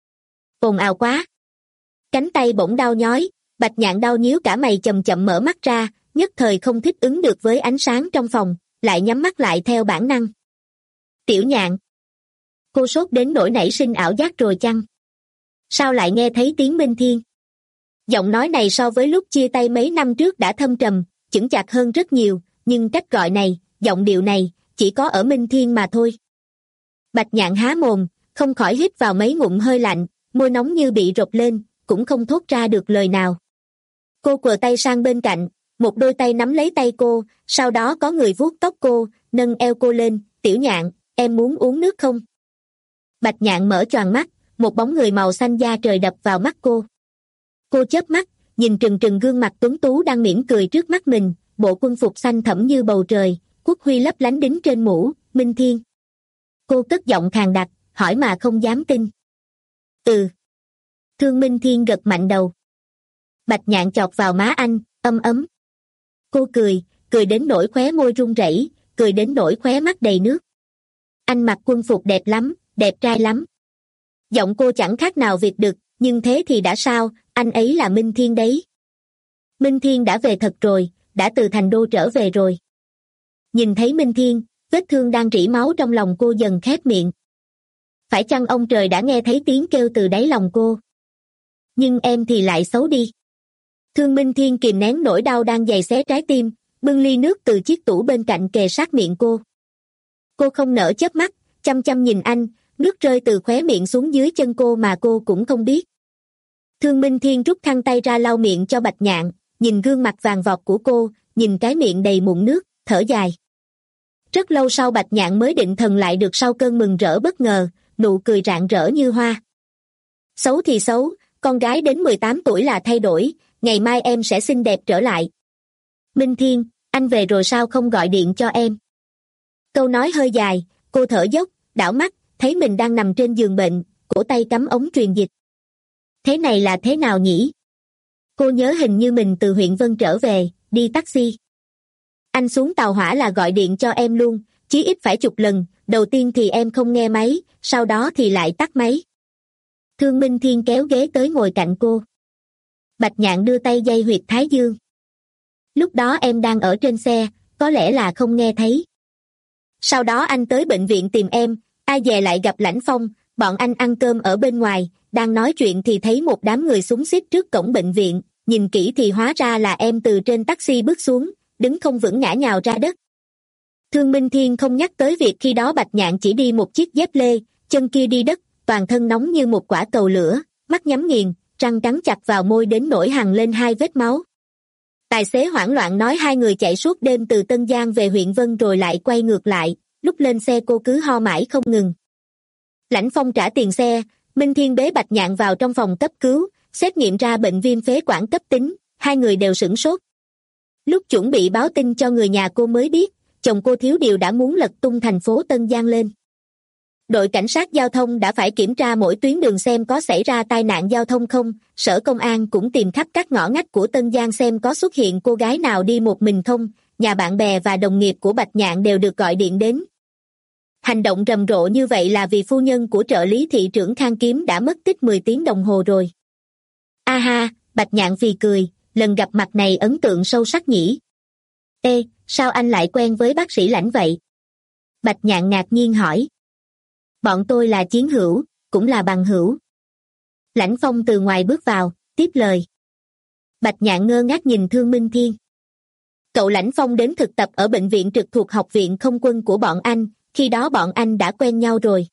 Ồn ào quá. Cánh tay bỗng đau nhói, Bạch Nhạn đau nhíu cả mày chậm chậm mở mắt ra, nhất thời không thích ứng được với ánh sáng trong phòng, lại nhắm mắt lại theo bản năng. Tiểu Nhạn. Cô sốt đến nỗi nảy sinh ảo giác rồi chăng? Sao lại nghe thấy tiếng Minh Thiên? Giọng nói này so với lúc chia tay mấy năm trước đã thâm trầm, chững chạc hơn rất nhiều, nhưng cách gọi này, giọng điệu này, chỉ có ở Minh Thiên mà thôi. Bạch Nhạn há mồm, không khỏi hít vào mấy ngụm hơi lạnh, môi nóng như bị rộp lên, cũng không thốt ra được lời nào. Cô quờ tay sang bên cạnh, một đôi tay nắm lấy tay cô, sau đó có người vuốt tóc cô, nâng eo cô lên. Tiểu Nhạn, em muốn uống nước không? Bạch Nhạn mở choàng mắt, một bóng người màu xanh da trời đập vào mắt cô. Cô chớp mắt, nhìn trừng trừng gương mặt tuấn tú đang mỉm cười trước mắt mình, bộ quân phục xanh thẫm như bầu trời, quốc huy lấp lánh đính trên mũ. Minh Thiên. Cô cất giọng khàn đặc, hỏi mà không dám tin. Ừ. Thương Minh Thiên gật mạnh đầu. Bạch Nhạn chọc vào má anh, âm ấm. Cô cười, cười đến nỗi khóe môi run rẩy, cười đến nỗi khóe mắt đầy nước. Anh mặc quân phục đẹp lắm, đẹp trai lắm. Giọng cô chẳng khác nào Việt Đực, nhưng thế thì đã sao, anh ấy là Minh Thiên đấy. Minh Thiên đã về thật rồi, đã từ thành đô trở về rồi. Nhìn thấy Minh Thiên, vết thương đang rỉ máu trong lòng cô dần khép miệng. Phải chăng ông trời đã nghe thấy tiếng kêu từ đáy lòng cô? Nhưng em thì lại xấu đi. Thương Minh Thiên kìm nén nỗi đau đang giày xé trái tim, bưng ly nước từ chiếc tủ bên cạnh kề sát miệng cô. Cô không nỡ chớp mắt, chăm chăm nhìn anh, nước rơi từ khóe miệng xuống dưới chân cô mà cô cũng không biết. Thương Minh Thiên rút khăn tay ra lau miệng cho Bạch Nhạn, nhìn gương mặt vàng vọt của cô, nhìn cái miệng đầy mụn nước, thở dài. Rất lâu sau Bạch Nhạn mới định thần lại được sau cơn mừng rỡ bất ngờ, nụ cười rạng rỡ như hoa. Xấu thì xấu, con gái đến mười tám tuổi là thay đổi, ngày mai em sẽ xinh đẹp trở lại. Minh Thiên, anh về rồi sao không gọi điện cho em? Câu nói hơi dài, cô thở dốc, đảo mắt, thấy mình đang nằm trên giường bệnh, cổ tay cắm ống truyền dịch. Thế này là thế nào nhỉ? Cô nhớ hình như mình từ huyện Vân trở về, đi taxi. Anh xuống tàu hỏa là gọi điện cho em luôn, chí ít phải chục lần, đầu tiên thì em không nghe máy, sau đó thì lại tắt máy. Thương Minh Thiên kéo ghế tới ngồi cạnh cô. Bạch Nhạn đưa tay dây huyệt thái dương. Lúc đó em đang ở trên xe, có lẽ là không nghe thấy. Sau đó anh tới bệnh viện tìm em, ai dè lại gặp Lãnh Phong, bọn anh ăn cơm ở bên ngoài, đang nói chuyện thì thấy một đám người xúm xít trước cổng bệnh viện, nhìn kỹ thì hóa ra là em từ trên taxi bước xuống, đứng không vững ngã nhào ra đất. Thương Minh Thiên không nhắc tới việc khi đó Bạch Nhạn chỉ đi một chiếc dép lê, chân kia đi đất, toàn thân nóng như một quả cầu lửa, mắt nhắm nghiền, răng cắn chặt vào môi đến nỗi hằn lên hai vết máu. Tài xế hoảng loạn nói hai người chạy suốt đêm từ Tân Giang về huyện Vân rồi lại quay ngược lại, lúc lên xe cô cứ ho mãi không ngừng. Lãnh Phong trả tiền xe, Minh Thiên bế Bạch Nhạn vào trong phòng cấp cứu, xét nghiệm ra bệnh viêm phế quản cấp tính, hai người đều sửng sốt. Lúc chuẩn bị báo tin cho người nhà cô mới biết, chồng cô thiếu điều đã muốn lật tung thành phố Tân Giang lên. Đội cảnh sát giao thông đã phải kiểm tra mỗi tuyến đường xem có xảy ra tai nạn giao thông không, sở công an cũng tìm khắp các ngõ ngách của Tân Giang xem có xuất hiện cô gái nào đi một mình không, nhà bạn bè và đồng nghiệp của Bạch Nhạn đều được gọi điện đến. Hành động rầm rộ như vậy là vì phu nhân của trợ lý thị trưởng Khang Kiếm đã mất tích mười tiếng đồng hồ rồi. A ha, Bạch Nhạn phì cười, lần gặp mặt này ấn tượng sâu sắc nhỉ. Ê, sao anh lại quen với bác sĩ Lãnh vậy? Bạch Nhạn ngạc nhiên hỏi. Bọn tôi là chiến hữu, cũng là bằng hữu. Lãnh Phong từ ngoài bước vào, tiếp lời. Bạch Nhạn ngơ ngác nhìn Thương Minh Thiên. Cậu Lãnh Phong đến thực tập ở bệnh viện trực thuộc Học viện Không quân của bọn anh, khi đó bọn anh đã quen nhau rồi.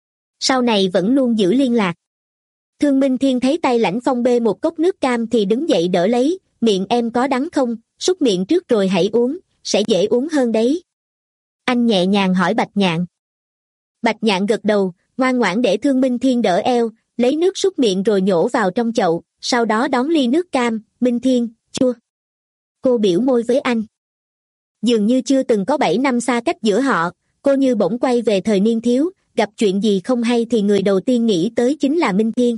Sau này vẫn luôn giữ liên lạc. Thương Minh Thiên thấy tay Lãnh Phong bê một cốc nước cam thì đứng dậy đỡ lấy, miệng em có đắng không, súc miệng trước rồi hãy uống, sẽ dễ uống hơn đấy. Anh nhẹ nhàng hỏi Bạch Nhạn. Bạch Nhạn gật đầu, ngoan ngoãn để Thương Minh Thiên đỡ eo, lấy nước súc miệng rồi nhổ vào trong chậu, sau đó đón ly nước cam. Minh Thiên, chua. Cô biểu môi với anh. Dường như chưa từng có bảy năm xa cách giữa họ, cô như bỗng quay về thời niên thiếu, gặp chuyện gì không hay thì người đầu tiên nghĩ tới chính là Minh Thiên.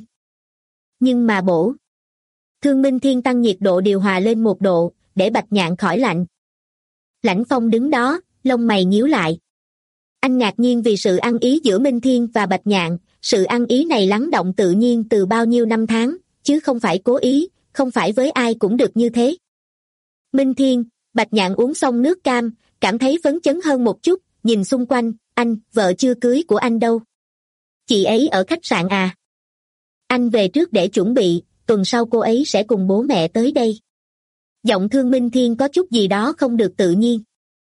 Nhưng mà bổ. Thương Minh Thiên tăng nhiệt độ điều hòa lên một độ, để Bạch Nhạn khỏi lạnh. Lãnh Phong đứng đó, lông mày nhíu lại. Anh ngạc nhiên vì sự ăn ý giữa Minh Thiên và Bạch Nhạn, sự ăn ý này lắng động tự nhiên từ bao nhiêu năm tháng, chứ không phải cố ý, không phải với ai cũng được như thế. Minh Thiên, Bạch Nhạn uống xong nước cam, cảm thấy phấn chấn hơn một chút, nhìn xung quanh, anh, vợ chưa cưới của anh đâu? Chị ấy ở khách sạn à? Anh về trước để chuẩn bị, tuần sau cô ấy sẽ cùng bố mẹ tới đây. Giọng Thương Minh Thiên có chút gì đó không được tự nhiên.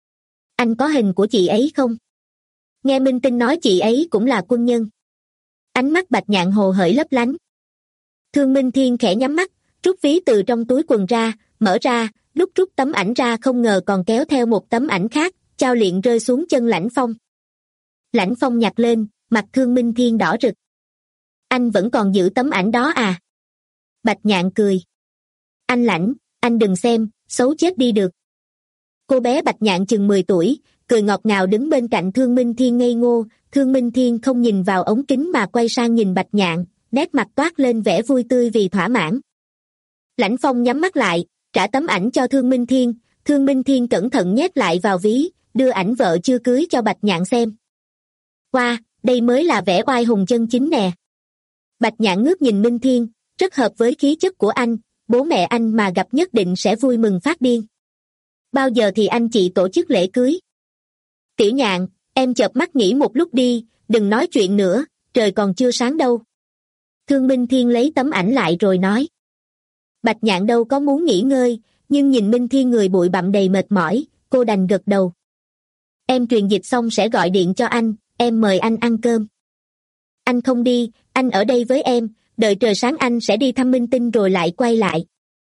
Anh có hình của chị ấy không? Nghe Minh Tinh nói chị ấy cũng là quân nhân. Ánh mắt Bạch Nhạn hồ hởi lấp lánh. Thương Minh Thiên khẽ nhắm mắt, rút ví từ trong túi quần ra, mở ra, lúc rút tấm ảnh ra không ngờ còn kéo theo một tấm ảnh khác, chao liệng rơi xuống chân Lãnh Phong. Lãnh Phong nhặt lên, mặt Thương Minh Thiên đỏ rực. Anh vẫn còn giữ tấm ảnh đó à? Bạch Nhạn cười. Anh Lãnh, anh đừng xem, xấu chết đi được. Cô bé Bạch Nhạn chừng mười tuổi, cười ngọt ngào đứng bên cạnh Thương Minh Thiên ngây ngô. Thương Minh Thiên không nhìn vào ống kính mà quay sang nhìn Bạch Nhạn, nét mặt toát lên vẻ vui tươi vì thỏa mãn. Lãnh Phong nhắm mắt lại, trả tấm ảnh cho Thương Minh Thiên. Thương Minh Thiên cẩn thận nhét lại vào ví, đưa ảnh vợ chưa cưới cho Bạch Nhạn xem. Wow, đây mới là vẻ oai hùng chân chính nè. Bạch Nhạn ngước nhìn Minh Thiên, rất hợp với khí chất của anh, bố mẹ anh mà gặp nhất định sẽ vui mừng phát điên. Bao giờ thì anh chị tổ chức lễ cưới? Tiểu Nhạn, em chợp mắt nghỉ một lúc đi, đừng nói chuyện nữa, trời còn chưa sáng đâu. Thương Minh Thiên lấy tấm ảnh lại rồi nói. Bạch Nhạn đâu có muốn nghỉ ngơi, nhưng nhìn Minh Thiên người bụi bặm đầy mệt mỏi, cô đành gật đầu. Em truyền dịch xong sẽ gọi điện cho anh, em mời anh ăn cơm. Anh không đi, anh ở đây với em, đợi trời sáng anh sẽ đi thăm Minh Tinh rồi lại quay lại.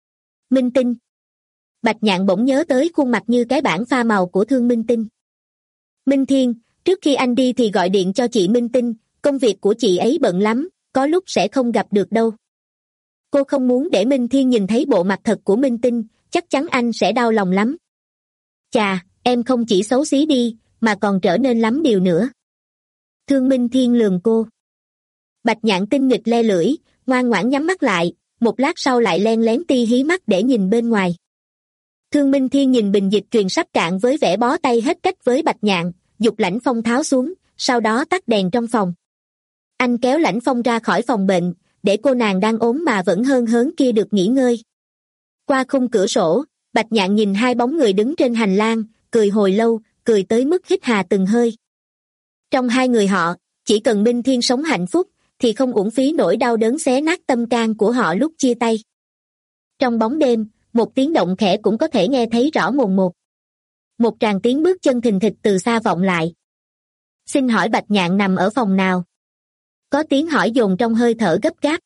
Minh Tinh. Bạch Nhạn bỗng nhớ tới khuôn mặt như cái bảng pha màu của Thương Minh Tinh. Minh Thiên, trước khi anh đi thì gọi điện cho chị Minh Tinh, công việc của chị ấy bận lắm, có lúc sẽ không gặp được đâu. Cô không muốn để Minh Thiên nhìn thấy bộ mặt thật của Minh Tinh, chắc chắn anh sẽ đau lòng lắm. Chà, em không chỉ xấu xí đi, mà còn trở nên lắm điều nữa. Thương Minh Thiên lườm cô. Bạch Nhạn tinh nghịch le lưỡi, ngoan ngoãn nhắm mắt lại, một lát sau lại len lén ti hí mắt để nhìn bên ngoài. Thương Minh Thiên nhìn bình dịch truyền sắp cạn với vẻ bó tay hết cách với Bạch Nhạn, giục Lãnh Phong tháo xuống, sau đó tắt đèn trong phòng. Anh kéo Lãnh Phong ra khỏi phòng bệnh, để cô nàng đang ốm mà vẫn hơn hớn kia được nghỉ ngơi. Qua khung cửa sổ, Bạch Nhạn nhìn hai bóng người đứng trên hành lang, cười hồi lâu, cười tới mức hít hà từng hơi. Trong hai người họ, chỉ cần Minh Thiên sống hạnh phúc, thì không uổng phí nỗi đau đớn xé nát tâm can của họ lúc chia tay. Trong bóng đêm, một tiếng động khẽ cũng có thể nghe thấy rõ mồn một. Một tràng tiếng bước chân thình thịch từ xa vọng lại. Xin hỏi Bạch Nhạn nằm ở phòng nào? Có tiếng hỏi dồn trong hơi thở gấp gáp.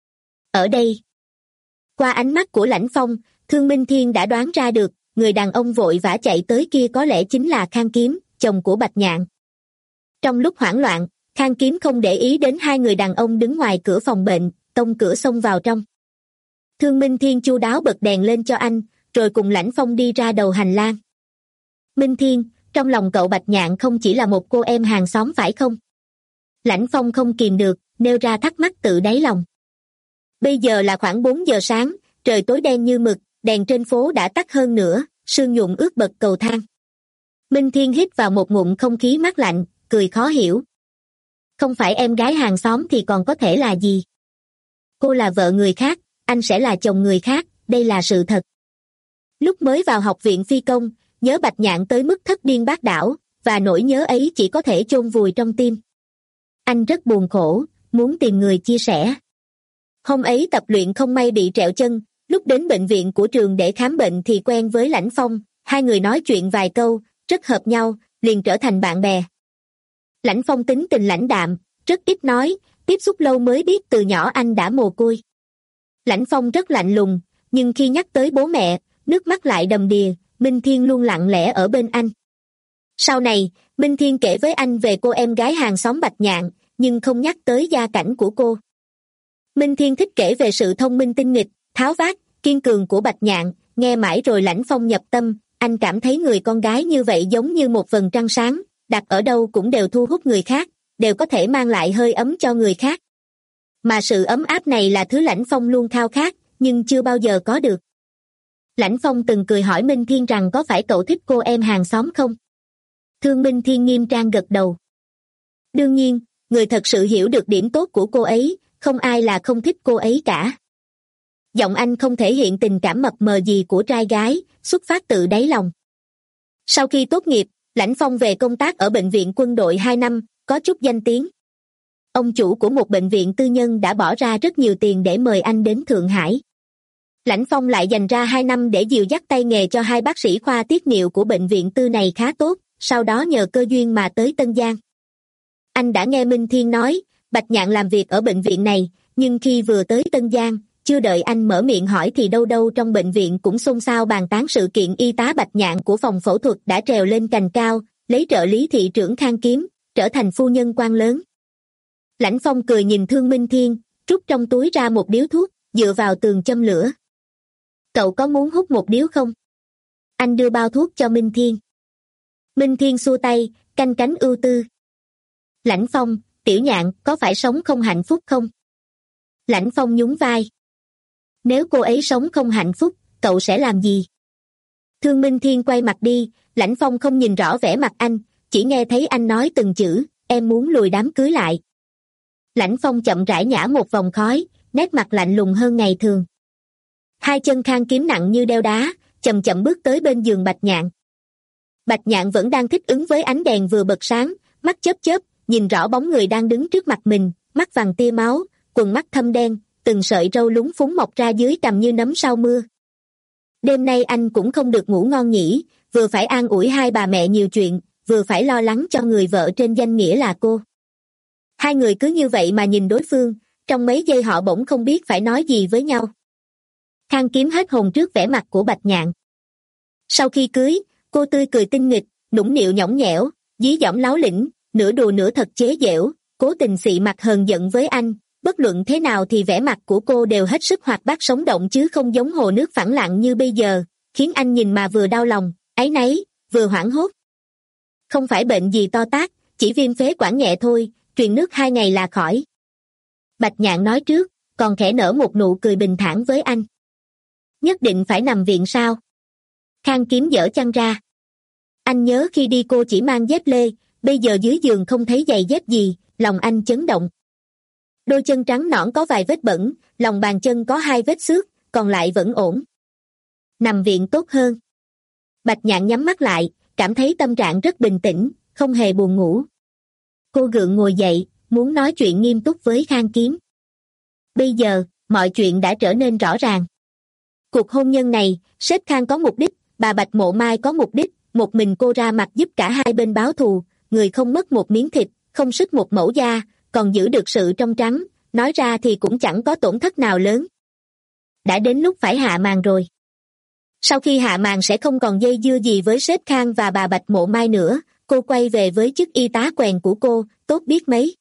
Ở đây. Qua ánh mắt của Lãnh Phong, Thương Minh Thiên đã đoán ra được, người đàn ông vội vã chạy tới kia có lẽ chính là Khang Kiếm, chồng của Bạch Nhạn. Trong lúc hoảng loạn, Khang Kiếm không để ý đến hai người đàn ông đứng ngoài cửa phòng bệnh, tông cửa xông vào trong. Thương Minh Thiên chu đáo bật đèn lên cho anh, rồi cùng Lãnh Phong đi ra đầu hành lang. Minh Thiên, trong lòng cậu Bạch Nhạn không chỉ là một cô em hàng xóm phải không? Lãnh Phong không kìm được, nêu ra thắc mắc tự đáy lòng. Bây giờ là khoảng bốn giờ sáng, trời tối đen như mực, đèn trên phố đã tắt hơn nữa, sương nhuộm ướt bậc cầu thang. Minh Thiên hít vào một ngụm không khí mát lạnh, cười khó hiểu. Không phải em gái hàng xóm thì còn có thể là gì? Cô là vợ người khác, anh sẽ là chồng người khác, đây là sự thật. Lúc mới vào học viện phi công, nhớ Bạch Nhạn tới mức thất điên bát đảo, và nỗi nhớ ấy chỉ có thể chôn vùi trong tim. Anh rất buồn khổ, muốn tìm người chia sẻ. Hôm ấy tập luyện không may bị trẹo chân, lúc đến bệnh viện của trường để khám bệnh thì quen với Lãnh Phong, hai người nói chuyện vài câu, rất hợp nhau, liền trở thành bạn bè. Lãnh Phong tính tình lãnh đạm, rất ít nói, tiếp xúc lâu mới biết từ nhỏ anh đã mồ côi. Lãnh Phong rất lạnh lùng, nhưng khi nhắc tới bố mẹ, nước mắt lại đầm đìa, Minh Thiên luôn lặng lẽ ở bên anh. Sau này, Minh Thiên kể với anh về cô em gái hàng xóm Bạch Nhạn, nhưng không nhắc tới gia cảnh của cô. Minh Thiên thích kể về sự thông minh tinh nghịch, tháo vát, kiên cường của Bạch Nhạn, nghe mãi rồi Lãnh Phong nhập tâm, anh cảm thấy người con gái như vậy giống như một vầng trăng sáng, đặt ở đâu cũng đều thu hút người khác, đều có thể mang lại hơi ấm cho người khác. Mà sự ấm áp này là thứ Lãnh Phong luôn khao khát, nhưng chưa bao giờ có được. Lãnh Phong từng cười hỏi Minh Thiên rằng có phải cậu thích cô em hàng xóm không? Thương Minh Thiên nghiêm trang gật đầu. Đương nhiên, người thật sự hiểu được điểm tốt của cô ấy, không ai là không thích cô ấy cả. Giọng anh không thể hiện tình cảm mập mờ gì của trai gái, xuất phát từ đáy lòng. Sau khi tốt nghiệp, Lãnh Phong về công tác ở bệnh viện quân đội hai năm, có chút danh tiếng. Ông chủ của một bệnh viện tư nhân đã bỏ ra rất nhiều tiền để mời anh đến Thượng Hải. Lãnh Phong lại dành ra hai năm để dìu dắt tay nghề cho hai bác sĩ khoa tiết niệu của bệnh viện tư này khá tốt, sau đó nhờ cơ duyên mà tới Tân Giang. Anh đã nghe Minh Thiên nói, Bạch Nhạn làm việc ở bệnh viện này, nhưng khi vừa tới Tân Giang, chưa đợi anh mở miệng hỏi thì đâu đâu trong bệnh viện cũng xôn xao bàn tán sự kiện y tá Bạch Nhạn của phòng phẫu thuật đã trèo lên cành cao, lấy trợ lý thị trưởng Khang Kiếm, trở thành phu nhân quan lớn. Lãnh Phong cười nhìn Thương Minh Thiên, rút trong túi ra một điếu thuốc, dựa vào tường châm lửa. Cậu có muốn hút một điếu không? Anh đưa bao thuốc cho Minh Thiên. Minh Thiên xua tay, canh cánh ưu tư. Lãnh Phong, Tiểu Nhạn có phải sống không hạnh phúc không? Lãnh Phong nhún vai. Nếu cô ấy sống không hạnh phúc, cậu sẽ làm gì? Thương Minh Thiên quay mặt đi, Lãnh Phong không nhìn rõ vẻ mặt anh, chỉ nghe thấy anh nói từng chữ, em muốn lùi đám cưới lại. Lãnh Phong chậm rãi nhả một vòng khói, nét mặt lạnh lùng hơn ngày thường. Hai chân Khang Kiếm nặng như đeo đá, chậm chậm bước tới bên giường Bạch Nhạn. Bạch Nhạn vẫn đang thích ứng với ánh đèn vừa bật sáng, mắt chớp chớp, nhìn rõ bóng người đang đứng trước mặt mình, mắt vàng tia máu, quần mắt thâm đen, từng sợi râu lúng phúng mọc ra dưới cằm như nấm sau mưa. Đêm nay anh cũng không được ngủ ngon nhỉ, vừa phải an ủi hai bà mẹ nhiều chuyện, vừa phải lo lắng cho người vợ trên danh nghĩa là cô. Hai người cứ như vậy mà nhìn đối phương, trong mấy giây họ bỗng không biết phải nói gì với nhau. Khang Kiếm hết hồn trước vẻ mặt của Bạch Nhạn. Sau khi cưới, cô tươi cười tinh nghịch, nũng nịu nhõng nhẽo, dí dỏm láo lĩnh, nửa đùa nửa thật chế giễu, cố tình xị mặt hờn giận với anh, bất luận thế nào thì vẻ mặt của cô đều hết sức hoạt bát sống động chứ không giống hồ nước phẳng lặng như bây giờ, khiến anh nhìn mà vừa đau lòng, áy náy, vừa hoảng hốt. Không phải bệnh gì to tát, chỉ viêm phế quản nhẹ thôi, truyền nước hai ngày là khỏi. Bạch Nhạn nói trước, còn khẽ nở một nụ cười bình thản với anh. Nhất định phải nằm viện sao? Khang Kiếm dở chăn ra. Anh nhớ khi đi cô chỉ mang dép lê, bây giờ dưới giường không thấy giày dép gì, lòng anh chấn động. Đôi chân trắng nõn có vài vết bẩn, lòng bàn chân có hai vết xước, còn lại vẫn ổn. Nằm viện tốt hơn. Bạch Nhạn nhắm mắt lại, cảm thấy tâm trạng rất bình tĩnh, không hề buồn ngủ. Cô gượng ngồi dậy, muốn nói chuyện nghiêm túc với Khang Kiếm. Bây giờ, mọi chuyện đã trở nên rõ ràng. Cuộc hôn nhân này, sếp Khang có mục đích, bà Bạch Mộ Mai có mục đích, một mình cô ra mặt giúp cả hai bên báo thù, người không mất một miếng thịt, không sức một mẩu da, còn giữ được sự trong trắng, nói ra thì cũng chẳng có tổn thất nào lớn. Đã đến lúc phải hạ màn rồi. Sau khi hạ màn sẽ không còn dây dưa gì với sếp Khang và bà Bạch Mộ Mai nữa, cô quay về với chức y tá quèn của cô, tốt biết mấy.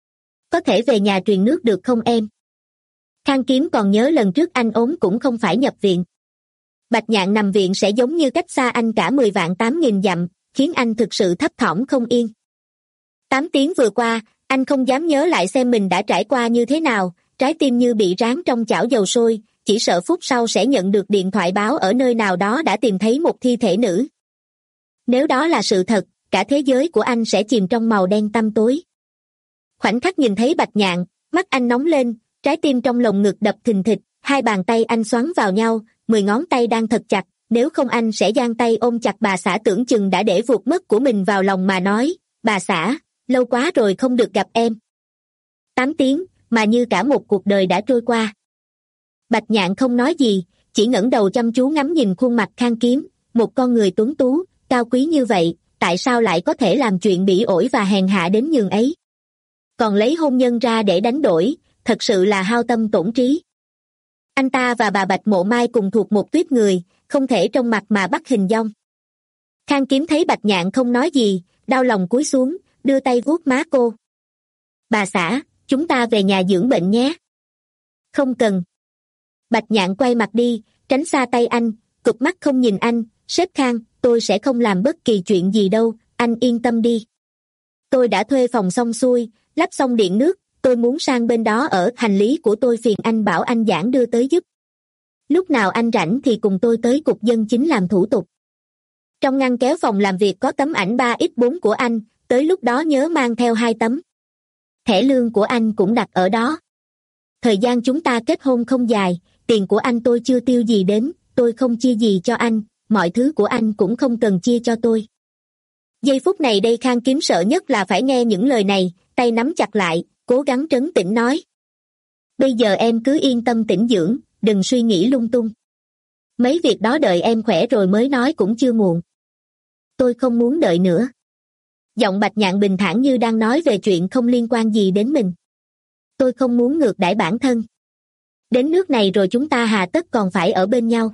Có thể về nhà truyền nước được không em? Khang Kiếm còn nhớ lần trước anh ốm cũng không phải nhập viện. Bạch Nhạn nằm viện sẽ giống như cách xa anh cả mười vạn tám nghìn dặm, khiến anh thực sự thấp thỏm không yên. Tám tiếng vừa qua, anh không dám nhớ lại xem mình đã trải qua như thế nào, trái tim như bị rán trong chảo dầu sôi, chỉ sợ phút sau sẽ nhận được điện thoại báo ở nơi nào đó đã tìm thấy một thi thể nữ. Nếu đó là sự thật, cả thế giới của anh sẽ chìm trong màu đen tăm tối. Khoảnh khắc nhìn thấy Bạch Nhạn, mắt anh nóng lên, trái tim trong lồng ngực đập thình thịch, hai bàn tay anh xoắn vào nhau, mười ngón tay đang thật chặt, nếu không anh sẽ giang tay ôm chặt bà xã tưởng chừng đã để vụt mất của mình vào lòng mà nói, bà xã, lâu quá rồi không được gặp em. Tám tiếng, mà như cả một cuộc đời đã trôi qua. Bạch Nhạn không nói gì, chỉ ngẩng đầu chăm chú ngắm nhìn khuôn mặt Khang Kiếm, một con người tuấn tú, cao quý như vậy, tại sao lại có thể làm chuyện bỉ ổi và hèn hạ đến nhường ấy? Còn lấy hôn nhân ra để đánh đổi, thật sự là hao tâm tổn trí. Anh ta và bà Bạch Mộ Mai cùng thuộc một tuýp người, không thể trong mặt mà bắt hình dong. Khang Kiếm thấy Bạch Nhạn không nói gì, đau lòng cúi xuống, đưa tay vuốt má cô. Bà xã, chúng ta về nhà dưỡng bệnh nhé. Không cần. Bạch Nhạn quay mặt đi, tránh xa tay anh, cụp mắt không nhìn anh, sếp Khang, tôi sẽ không làm bất kỳ chuyện gì đâu, anh yên tâm đi. Tôi đã thuê phòng xong xuôi, lắp xong điện nước, tôi muốn sang bên đó ở, hành lý của tôi phiền anh bảo anh Giảng đưa tới giúp. Lúc nào anh rảnh thì cùng tôi tới cục dân chính làm thủ tục. Trong ngăn kéo phòng làm việc có tấm ảnh ba x bốn của anh, tới lúc đó nhớ mang theo hai tấm. Thẻ lương của anh cũng đặt ở đó. Thời gian chúng ta kết hôn không dài, tiền của anh tôi chưa tiêu gì đến, tôi không chia gì cho anh, mọi thứ của anh cũng không cần chia cho tôi. Giây phút này đây Khang Kiếm sợ nhất là phải nghe những lời này, tay nắm chặt lại, cố gắng trấn tĩnh nói. Bây giờ em cứ yên tâm tĩnh dưỡng, đừng suy nghĩ lung tung. Mấy việc đó đợi em khỏe rồi mới nói cũng chưa muộn. Tôi không muốn đợi nữa. Giọng Bạch Nhạn bình thản như đang nói về chuyện không liên quan gì đến mình. Tôi không muốn ngược đãi bản thân. Đến nước này rồi chúng ta hà tất còn phải ở bên nhau.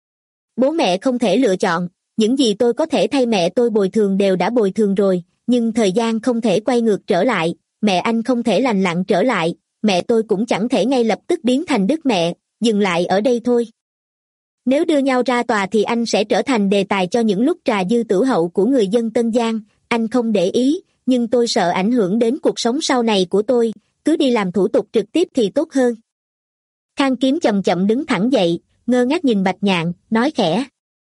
Bố mẹ không thể lựa chọn, những gì tôi có thể thay mẹ tôi bồi thường đều đã bồi thường rồi, nhưng thời gian không thể quay ngược trở lại, mẹ anh không thể lành lặn trở lại, mẹ tôi cũng chẳng thể ngay lập tức biến thành đức mẹ, dừng lại ở đây thôi. Nếu đưa nhau ra tòa thì anh sẽ trở thành đề tài cho những lúc trà dư tửu hậu của người dân Tân Giang, anh không để ý, nhưng tôi sợ ảnh hưởng đến cuộc sống sau này của tôi, cứ đi làm thủ tục trực tiếp thì tốt hơn. Khang Kiếm chậm chậm đứng thẳng dậy, ngơ ngác nhìn Bạch Nhạn, nói khẽ.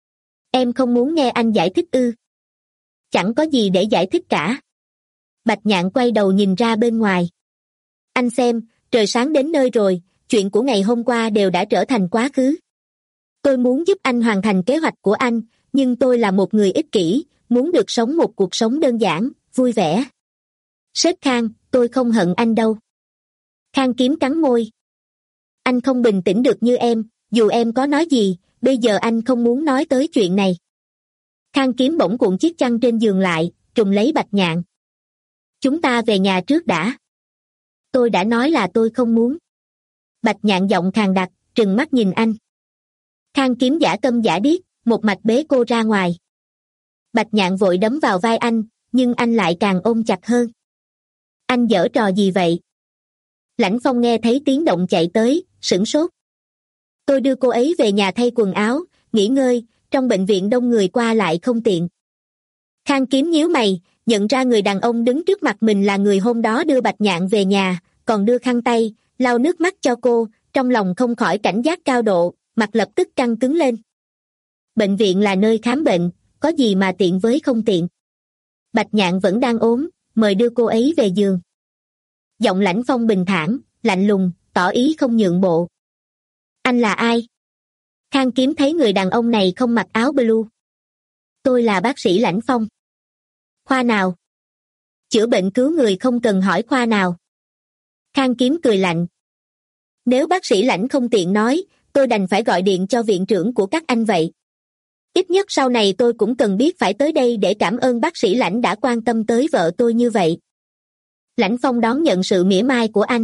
Em không muốn nghe anh giải thích ư? Chẳng có gì để giải thích cả. Bạch Nhạn quay đầu nhìn ra bên ngoài. Anh xem, trời sáng đến nơi rồi, chuyện của ngày hôm qua đều đã trở thành quá khứ. Tôi muốn giúp anh hoàn thành kế hoạch của anh, nhưng tôi là một người ích kỷ, muốn được sống một cuộc sống đơn giản, vui vẻ. Sếp Khang, tôi không hận anh đâu. Khang Kiếm cắn môi. Anh không bình tĩnh được như em, dù em có nói gì, bây giờ anh không muốn nói tới chuyện này. Khang Kiếm bỗng cuộn chiếc chăn trên giường lại, trùm lấy Bạch Nhạn. Chúng ta về nhà trước đã. Tôi đã nói là tôi không muốn. Bạch Nhạn giọng khàn đặc, trừng mắt nhìn anh. Khang Kiếm giả câm giả điếc, một mạch bế cô ra ngoài. Bạch Nhạn vội đấm vào vai anh, nhưng anh lại càng ôm chặt hơn. Anh giở trò gì vậy? Lãnh Phong nghe thấy tiếng động chạy tới, sửng sốt. Tôi đưa cô ấy về nhà thay quần áo, nghỉ ngơi, trong bệnh viện đông người qua lại không tiện. Khang Kiếm nhíu mày, nhận ra người đàn ông đứng trước mặt mình là người hôm đó đưa Bạch Nhạn về nhà, còn đưa khăn tay, lau nước mắt cho cô, trong lòng không khỏi cảnh giác cao độ, mặt lập tức căng cứng lên. Bệnh viện là nơi khám bệnh, có gì mà tiện với không tiện. Bạch Nhạn vẫn đang ốm, mời đưa cô ấy về giường. Giọng Lãnh Phong bình thản, lạnh lùng, tỏ ý không nhượng bộ. Anh là ai? Khang Kiếm thấy người đàn ông này không mặc áo blue. Tôi là bác sĩ Lãnh Phong. Khoa nào? Chữa bệnh cứu người không cần hỏi khoa nào. Khang Kiếm cười lạnh. Nếu bác sĩ Lãnh không tiện nói, tôi đành phải gọi điện cho viện trưởng của các anh vậy. Ít nhất sau này tôi cũng cần biết phải tới đây để cảm ơn bác sĩ Lãnh đã quan tâm tới vợ tôi như vậy. Lãnh Phong đón nhận sự mỉa mai của anh.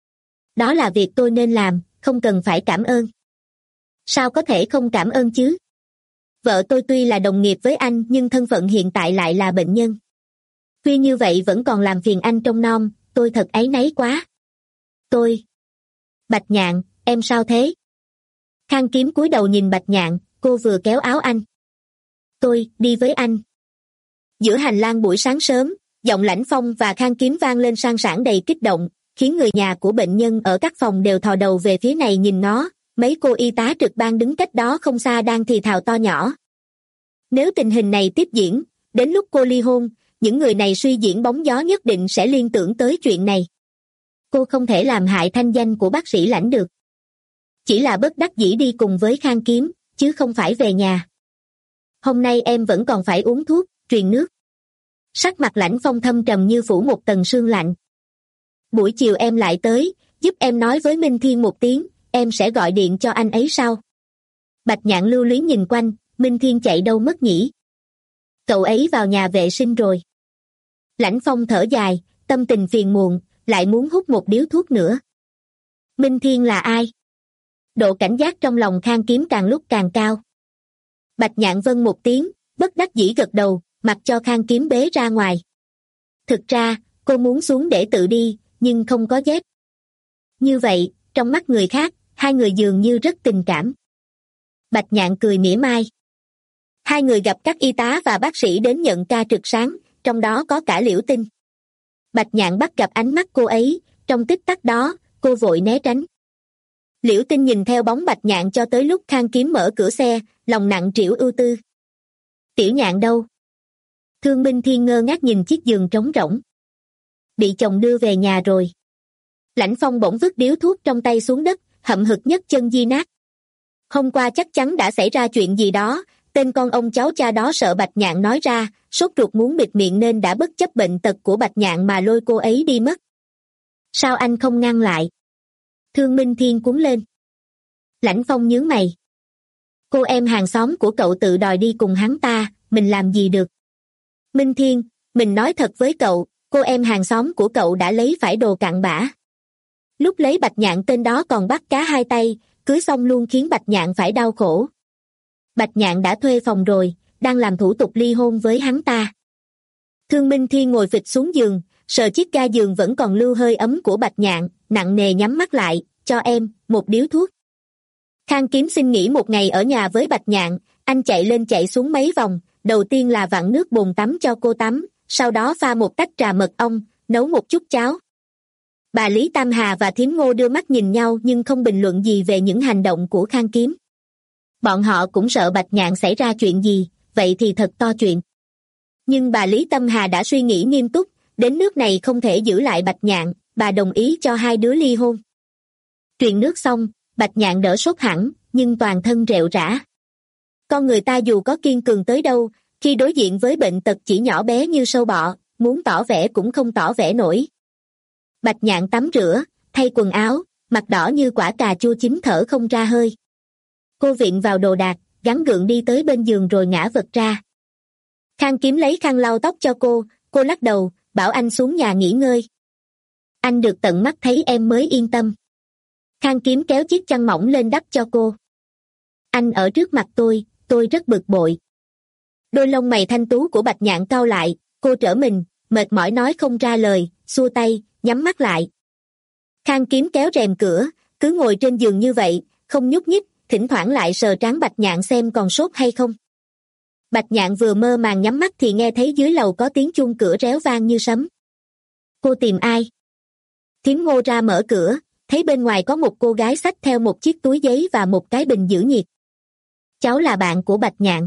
Đó là việc tôi nên làm, không cần phải cảm ơn. Sao có thể không cảm ơn chứ? Vợ tôi tuy là đồng nghiệp với anh nhưng thân phận hiện tại lại là bệnh nhân. Tuy như vậy vẫn còn làm phiền anh trông nom, tôi thật áy náy quá. Tôi... Bạch Nhạn, em sao thế? Khang Kiếm cúi đầu nhìn Bạch Nhạn, cô vừa kéo áo anh. Tôi, đi với anh. Giữa hành lang buổi sáng sớm, giọng Lãnh Phong và Khang Kiếm vang lên sang sảng đầy kích động, khiến người nhà của bệnh nhân ở các phòng đều thò đầu về phía này nhìn nó. Mấy cô y tá trực ban đứng cách đó không xa đang thì thào to nhỏ. Nếu tình hình này tiếp diễn, đến lúc cô ly hôn, những người này suy diễn bóng gió nhất định sẽ liên tưởng tới chuyện này. Cô không thể làm hại thanh danh của bác sĩ Lãnh được. Chỉ là bất đắc dĩ đi cùng với Khang Kiếm, chứ không phải về nhà. Hôm nay em vẫn còn phải uống thuốc, truyền nước. Sắc mặt Lãnh Phong thâm trầm như phủ một tầng sương lạnh. Buổi chiều em lại tới, giúp em nói với Minh Thiên một tiếng, em sẽ gọi điện cho anh ấy sau. Bạch Nhạn lưu luyến nhìn quanh, Minh Thiên chạy đâu mất nhỉ? Cậu ấy vào nhà vệ sinh rồi. Lãnh Phong thở dài, tâm tình phiền muộn, lại muốn hút một điếu thuốc nữa. Minh Thiên là ai? Độ cảnh giác trong lòng Khang Kiếm càng lúc càng cao. Bạch Nhạn vâng một tiếng, bất đắc dĩ gật đầu, mặc cho Khang Kiếm bế ra ngoài. Thực ra, cô muốn xuống để tự đi, nhưng không có dép. Như vậy, trong mắt người khác, hai người dường như rất tình cảm. Bạch Nhạn cười mỉa mai. Hai người gặp các y tá và bác sĩ đến nhận ca trực sáng, trong đó có cả Liễu Tinh. Bạch Nhạn bắt gặp ánh mắt cô ấy, trong tích tắc đó, cô vội né tránh. Liễu Tinh nhìn theo bóng Bạch Nhạn cho tới lúc Khang Kiếm mở cửa xe, lòng nặng trĩu ưu tư. Tiểu Nhạn đâu? Thương Minh Thiên ngơ ngác nhìn chiếc giường trống rỗng. Bị chồng đưa về nhà rồi. Lãnh Phong bỗng vứt điếu thuốc trong tay xuống đất, hậm hực nhấc chân di nát. Hôm qua chắc chắn đã xảy ra chuyện gì đó, tên con ông cháu cha đó sợ Bạch Nhạn nói ra, sốt ruột muốn bịt miệng nên đã bất chấp bệnh tật của Bạch Nhạn mà lôi cô ấy đi mất. Sao anh không ngăn lại? Thương Minh Thiên cuống lên. Lãnh Phong nhướng mày. Cô em hàng xóm của cậu tự đòi đi cùng hắn ta, mình làm gì được? Minh Thiên, mình nói thật với cậu, cô em hàng xóm của cậu đã lấy phải đồ cặn bã. Lúc lấy Bạch Nhạn tên đó còn bắt cá hai tay, cưới xong luôn khiến Bạch Nhạn phải đau khổ. Bạch Nhạn đã thuê phòng rồi, đang làm thủ tục ly hôn với hắn ta. Thương Minh Thiên ngồi phịch xuống giường, sờ chiếc ga giường vẫn còn lưu hơi ấm của Bạch Nhạn, nặng nề nhắm mắt lại, cho em, một điếu thuốc. Khang Kiếm xin nghỉ một ngày ở nhà với Bạch Nhạn, anh chạy lên chạy xuống mấy vòng, đầu tiên là vặn nước bồn tắm cho cô tắm, sau đó pha một tách trà mật ong, nấu một chút cháo. Bà Lý Tam Hà và Thím Ngô đưa mắt nhìn nhau nhưng không bình luận gì về những hành động của Khang Kiếm. Bọn họ cũng sợ Bạch Nhạn xảy ra chuyện gì, vậy thì thật to chuyện. Nhưng bà Lý Tam Hà đã suy nghĩ nghiêm túc, đến nước này không thể giữ lại Bạch Nhạn, bà đồng ý cho hai đứa ly hôn. Truyền nước xong, Bạch Nhạn đỡ sốt hẳn, nhưng toàn thân rệu rã. Con người ta dù có kiên cường tới đâu, khi đối diện với bệnh tật chỉ nhỏ bé như sâu bọ, muốn tỏ vẻ cũng không tỏ vẻ nổi. Bạch Nhạn tắm rửa, thay quần áo, mặt đỏ như quả cà chua chín thở không ra hơi. Cô vịn vào đồ đạc, gắng gượng đi tới bên giường rồi ngã vật ra. Khang Kiếm lấy khăn lau tóc cho cô, cô lắc đầu, bảo anh xuống nhà nghỉ ngơi. Anh được tận mắt thấy em mới yên tâm. Khang Kiếm kéo chiếc chăn mỏng lên đắp cho cô. Anh ở trước mặt tôi, tôi rất bực bội. Đôi lông mày thanh tú của Bạch Nhạn cau lại, cô trở mình, mệt mỏi nói không ra lời, xua tay, nhắm mắt lại. Khang Kiếm kéo rèm cửa, cứ ngồi trên giường như vậy, không nhúc nhích, thỉnh thoảng lại sờ trán Bạch Nhạn xem còn sốt hay không. Bạch Nhạn vừa mơ màng nhắm mắt thì nghe thấy dưới lầu có tiếng chuông cửa réo vang như sấm. Cô tìm ai? Thím Ngô ra mở cửa, thấy bên ngoài có một cô gái xách theo một chiếc túi giấy và một cái bình giữ nhiệt. Cháu là bạn của Bạch Nhạn.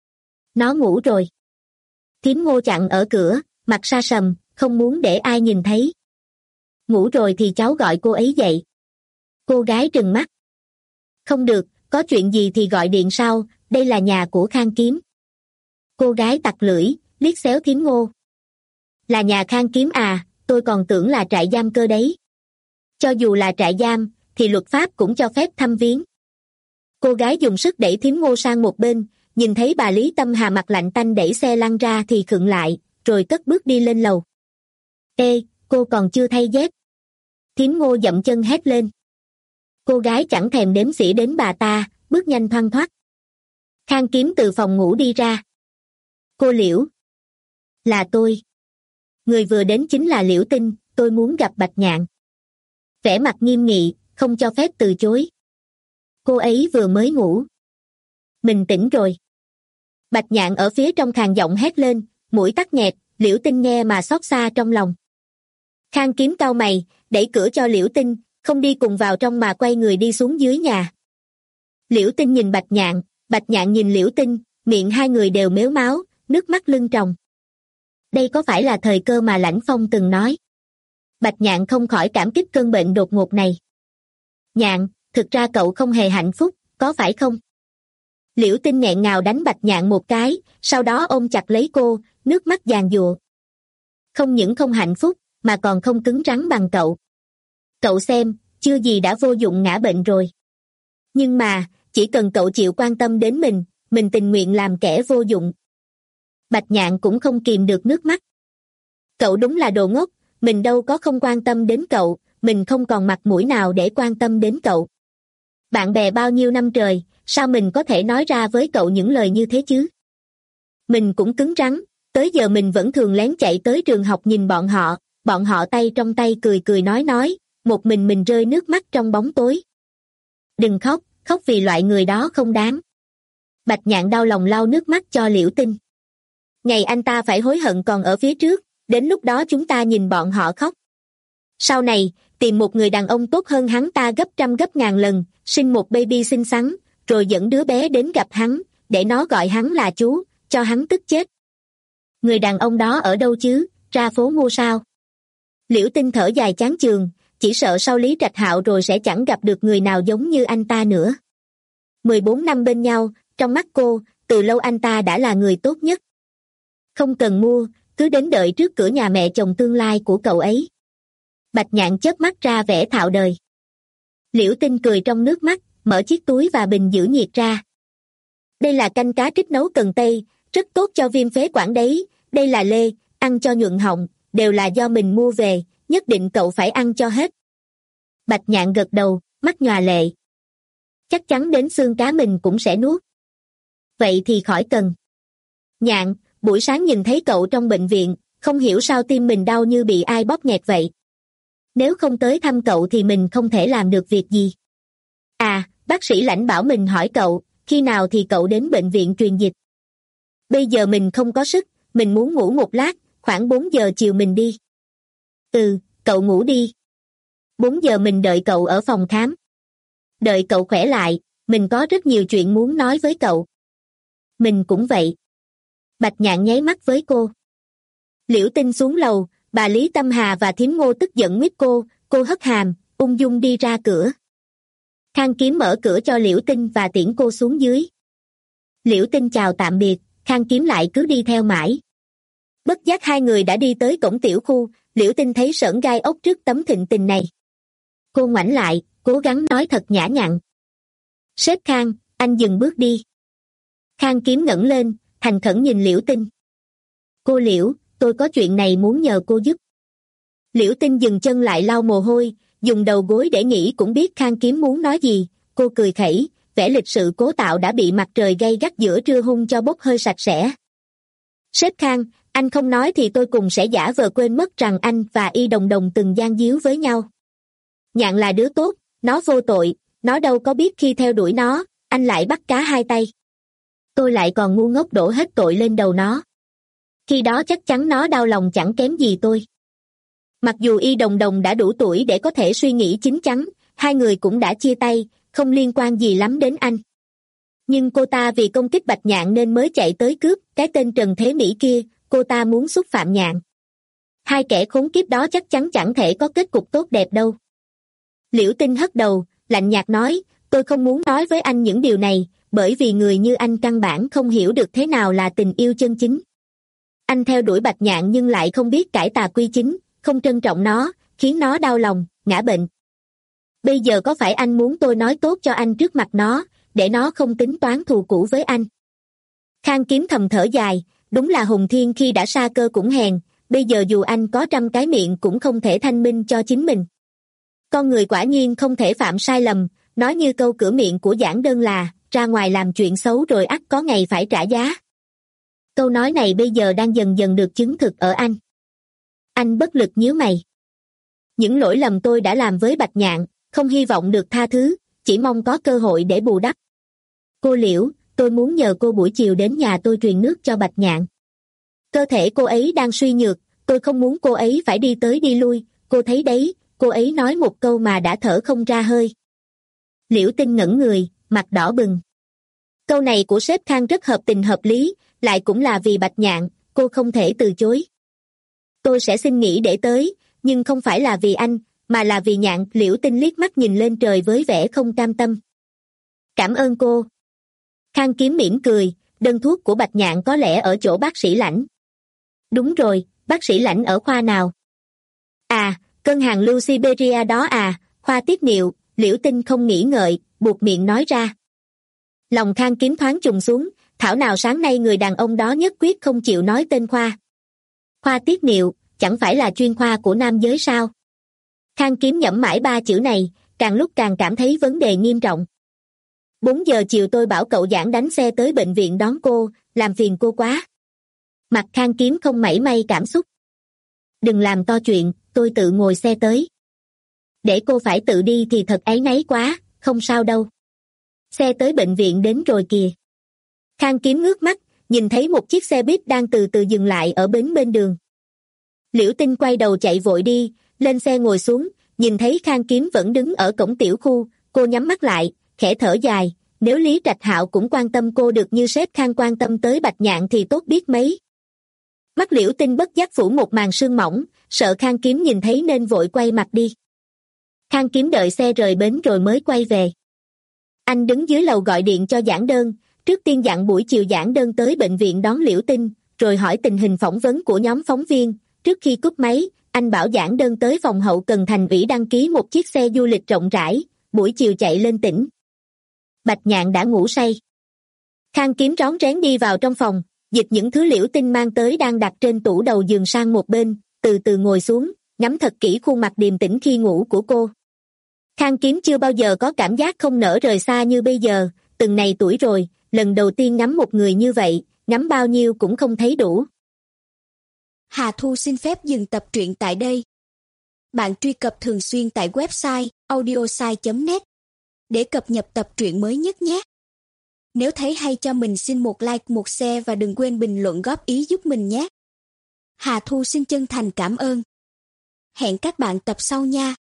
Nó ngủ rồi. Thím Ngô chặn ở cửa, mặt sa sầm, không muốn để ai nhìn thấy. Ngủ rồi thì cháu gọi cô ấy dậy. Cô gái trừng mắt. Không được, có chuyện gì thì gọi điện sau, đây là nhà của Khang Kiếm. Cô gái tặc lưỡi, liếc xéo thím Ngô. Là nhà Khang Kiếm à, tôi còn tưởng là trại giam cơ đấy. Cho dù là trại giam, thì luật pháp cũng cho phép thăm viếng. Cô gái dùng sức đẩy thím Ngô sang một bên, nhìn thấy bà Lý Tâm Hà mặt lạnh tanh đẩy xe lăn ra thì khựng lại, rồi cất bước đi lên lầu. Ê, cô còn chưa thay dép. Thím Ngô dậm chân hét lên. Cô gái chẳng thèm đếm xỉa đến bà ta, bước nhanh thoăn thoắt. Khang Kiếm từ phòng ngủ đi ra. Cô Liễu. Là tôi. Người vừa đến chính là Liễu Tinh, tôi muốn gặp Bạch Nhạn. Vẻ mặt nghiêm nghị, không cho phép từ chối. Cô ấy vừa mới ngủ. Mình tỉnh rồi. Bạch Nhạn ở phía trong khàn giọng hét lên, mũi tắc nghẹt, Liễu Tinh nghe mà xót xa trong lòng. Khang Kiếm cau mày, đẩy cửa cho Liễu Tinh, không đi cùng vào trong mà quay người đi xuống dưới nhà. Liễu Tinh nhìn Bạch Nhạn, Bạch Nhạn nhìn Liễu Tinh, miệng hai người đều mếu máu, nước mắt lưng tròng. Đây có phải là thời cơ mà Lãnh Phong từng nói? Bạch Nhạn không khỏi cảm kích cơn bệnh đột ngột này. Nhạn, thực ra cậu không hề hạnh phúc, có phải không? Liễu Tinh nghẹn ngào đánh Bạch Nhạn một cái, sau đó ôm chặt lấy cô, nước mắt giàn giụa. Không những không hạnh phúc, mà còn không cứng rắn bằng cậu. Cậu xem, chưa gì đã vô dụng ngã bệnh rồi. Nhưng mà, chỉ cần cậu chịu quan tâm đến mình, mình tình nguyện làm kẻ vô dụng. Bạch Nhạn cũng không kìm được nước mắt. Cậu đúng là đồ ngốc, mình đâu có không quan tâm đến cậu, mình không còn mặt mũi nào để quan tâm đến cậu. Bạn bè bao nhiêu năm trời, sao mình có thể nói ra với cậu những lời như thế chứ? Mình cũng cứng rắn, tới giờ mình vẫn thường lén chạy tới trường học nhìn bọn họ, bọn họ tay trong tay cười cười nói nói, một mình mình rơi nước mắt trong bóng tối. Đừng khóc, khóc vì loại người đó không đáng. Bạch Nhạn đau lòng lau nước mắt cho Liễu Tinh. Ngày anh ta phải hối hận còn ở phía trước, đến lúc đó chúng ta nhìn bọn họ khóc. Sau này, tìm một người đàn ông tốt hơn hắn ta gấp trăm gấp ngàn lần, sinh một baby xinh xắn, rồi dẫn đứa bé đến gặp hắn, để nó gọi hắn là chú, cho hắn tức chết. Người đàn ông đó ở đâu chứ, ra phố Ngô sao? Liễu Tinh thở dài chán chường, chỉ sợ sau Lý Trạch Hạo rồi sẽ chẳng gặp được người nào giống như anh ta nữa. mười bốn năm bên nhau, trong mắt cô, từ lâu anh ta đã là người tốt nhất. Không cần mua, cứ đến đợi trước cửa nhà mẹ chồng tương lai của cậu ấy. Bạch Nhạn chớp mắt ra vẻ thạo đời. Liễu Tinh cười trong nước mắt, mở chiếc túi và bình giữ nhiệt ra. Đây là canh cá trích nấu cần tây, rất tốt cho viêm phế quản đấy, đây là lê, ăn cho nhuận họng, đều là do mình mua về, nhất định cậu phải ăn cho hết. Bạch Nhạn gật đầu, mắt nhòa lệ. Chắc chắn đến xương cá mình cũng sẽ nuốt. Vậy thì khỏi cần. Nhạn, buổi sáng nhìn thấy cậu trong bệnh viện, không hiểu sao tim mình đau như bị ai bóp nghẹt vậy. Nếu không tới thăm cậu thì mình không thể làm được việc gì. À, bác sĩ Lãnh bảo mình hỏi cậu, khi nào thì cậu đến bệnh viện truyền dịch. Bây giờ mình không có sức, mình muốn ngủ một lát, khoảng bốn giờ chiều mình đi. Ừ, cậu ngủ đi. bốn giờ mình đợi cậu ở phòng khám. Đợi cậu khỏe lại, mình có rất nhiều chuyện muốn nói với cậu. Mình cũng vậy. Bạch Nhạn nháy mắt với cô. Liễu Tinh xuống lầu, bà Lý Tâm Hà và thím Ngô tức giận nguyết cô, cô hất hàm, ung dung đi ra cửa. Khang Kiếm mở cửa cho Liễu Tinh và tiễn cô xuống dưới. Liễu Tinh chào tạm biệt, Khang Kiếm lại cứ đi theo mãi. Bất giác hai người đã đi tới cổng tiểu khu, Liễu Tinh thấy sởn gai ốc trước tấm thịnh tình này. Cô ngoảnh lại, cố gắng nói thật nhã nhặn. Sếp Khang, anh dừng bước đi. Khang Kiếm ngẩng lên, thành khẩn nhìn Liễu Tinh. Cô Liễu, tôi có chuyện này muốn nhờ cô giúp. Liễu Tinh dừng chân lại lau mồ hôi, dùng đầu gối để nghĩ cũng biết Khang Kiếm muốn nói gì. Cô cười khẩy, vẻ lịch sự cố tạo đã bị mặt trời gay gắt giữa trưa hung cho bốc hơi sạch sẽ. Sếp Khang, Anh không nói thì tôi cùng sẽ giả vờ quên mất rằng anh và Y Đồng Đồng từng gian díu với nhau. Nhạn là đứa tốt, nó vô tội, nó đâu có biết khi theo đuổi nó, anh lại bắt cá hai tay. Tôi lại còn ngu ngốc đổ hết tội lên đầu nó. Khi đó chắc chắn nó đau lòng chẳng kém gì tôi. Mặc dù Y Đồng Đồng đã đủ tuổi để có thể suy nghĩ chín chắn, hai người cũng đã chia tay, không liên quan gì lắm đến anh. Nhưng cô ta vì công kích Bạch Nhạn nên mới chạy tới cướp cái tên Trần Thế Mỹ kia, cô ta muốn xúc phạm Nhạn. Hai kẻ khốn kiếp đó chắc chắn chẳng thể có kết cục tốt đẹp đâu. Liễu Tinh hất đầu, lạnh nhạt nói, tôi không muốn nói với anh những điều này, bởi vì người như anh căn bản không hiểu được thế nào là tình yêu chân chính. Anh theo đuổi Bạch Nhạn nhưng lại không biết cải tà quy chính, không trân trọng nó, khiến nó đau lòng, ngã bệnh. Bây giờ có phải anh muốn tôi nói tốt cho anh trước mặt nó, để nó không tính toán thù cũ với anh? Khang Kiếm thầm thở dài, đúng là Hùng Thiên khi đã sa cơ cũng hèn, bây giờ dù anh có trăm cái miệng cũng không thể thanh minh cho chính mình. Con người quả nhiên không thể phạm sai lầm, nói như câu cửa miệng của giảng đơn là, ra ngoài làm chuyện xấu rồi ắt có ngày phải trả giá. Câu nói này bây giờ đang dần dần được chứng thực ở anh. Anh bất lực nhíu mày. Những lỗi lầm tôi đã làm với Bạch Nhạn, không hy vọng được tha thứ, chỉ mong có cơ hội để bù đắp. Cô Liễu, tôi muốn nhờ cô buổi chiều đến nhà tôi truyền nước cho Bạch Nhạn. Cơ thể cô ấy đang suy nhược, tôi không muốn cô ấy phải đi tới đi lui, cô thấy đấy, cô ấy nói một câu mà đã thở không ra hơi. Liễu Tinh ngẩn người, mặt đỏ bừng. Câu này của sếp Khang rất hợp tình hợp lý, lại cũng là vì Bạch Nhạn, cô không thể từ chối. Tôi sẽ xin nghỉ để tới, nhưng không phải là vì anh, mà là vì Nhạn. Liễu Tinh liếc mắt nhìn lên trời với vẻ không cam tâm. Cảm ơn cô. Khang Kiếm mỉm cười, đơn thuốc của Bạch Nhạn có lẽ ở chỗ bác sĩ Lãnh. Đúng rồi, bác sĩ Lãnh ở khoa nào? À, cơn hàng lưu Siberia đó à, khoa tiết niệu. Liễu Tinh không nghĩ ngợi, buột miệng nói ra. Lòng Khang Kiếm thoáng trùng xuống, thảo nào sáng nay người đàn ông đó nhất quyết không chịu nói tên khoa. Khoa tiết niệu, chẳng phải là chuyên khoa của nam giới sao? Khang Kiếm nhẩm mãi ba chữ này, càng lúc càng cảm thấy vấn đề nghiêm trọng. Bốn giờ chiều tôi bảo cậu Giảng đánh xe tới bệnh viện đón cô, làm phiền cô quá. Mặt Khang Kiếm không mảy may cảm xúc. Đừng làm to chuyện, tôi tự ngồi xe tới. Để cô phải tự đi thì thật áy náy quá, không sao đâu. Xe tới bệnh viện đến rồi kìa. Khang Kiếm ngước mắt, nhìn thấy một chiếc xe buýt đang từ từ dừng lại ở bến bên đường. Liễu Tinh quay đầu chạy vội đi, lên xe ngồi xuống, nhìn thấy Khang Kiếm vẫn đứng ở cổng tiểu khu, cô nhắm mắt lại, khẽ thở dài, nếu Lý Trạch Hạo cũng quan tâm cô được như sếp Khang quan tâm tới Bạch Nhạn thì tốt biết mấy. Mắt Liễu Tinh bất giác phủ một màn sương mỏng, sợ Khang Kiếm nhìn thấy nên vội quay mặt đi. Khang Kiếm đợi xe rời bến rồi mới quay về. Anh đứng dưới lầu gọi điện cho giảng đơn, trước tiên dặn buổi chiều giảng đơn tới bệnh viện đón Liễu Tinh, rồi hỏi tình hình phỏng vấn của nhóm phóng viên. Trước khi cúp máy, anh bảo giảng đơn tới phòng hậu cần thành ủy đăng ký một chiếc xe du lịch rộng rãi, buổi chiều chạy lên tỉnh. Bạch Nhạn đã ngủ say. Khang Kiếm rón rén đi vào trong phòng, dịch những thứ Liễu Tinh mang tới đang đặt trên tủ đầu giường sang một bên, từ từ ngồi xuống, ngắm thật kỹ khuôn mặt điềm tĩnh khi ngủ của cô. Khang Kiếm chưa bao giờ có cảm giác không nỡ rời xa như bây giờ, từng này tuổi rồi, lần đầu tiên ngắm một người như vậy, ngắm bao nhiêu cũng không thấy đủ. Hà Thu xin phép dừng tập truyện tại đây. Bạn truy cập thường xuyên tại website audiosai chấm net để cập nhật tập truyện mới nhất nhé. Nếu thấy hay cho mình xin một like, một share và đừng quên bình luận góp ý giúp mình nhé. Hà Thu xin chân thành cảm ơn. Hẹn các bạn tập sau nha.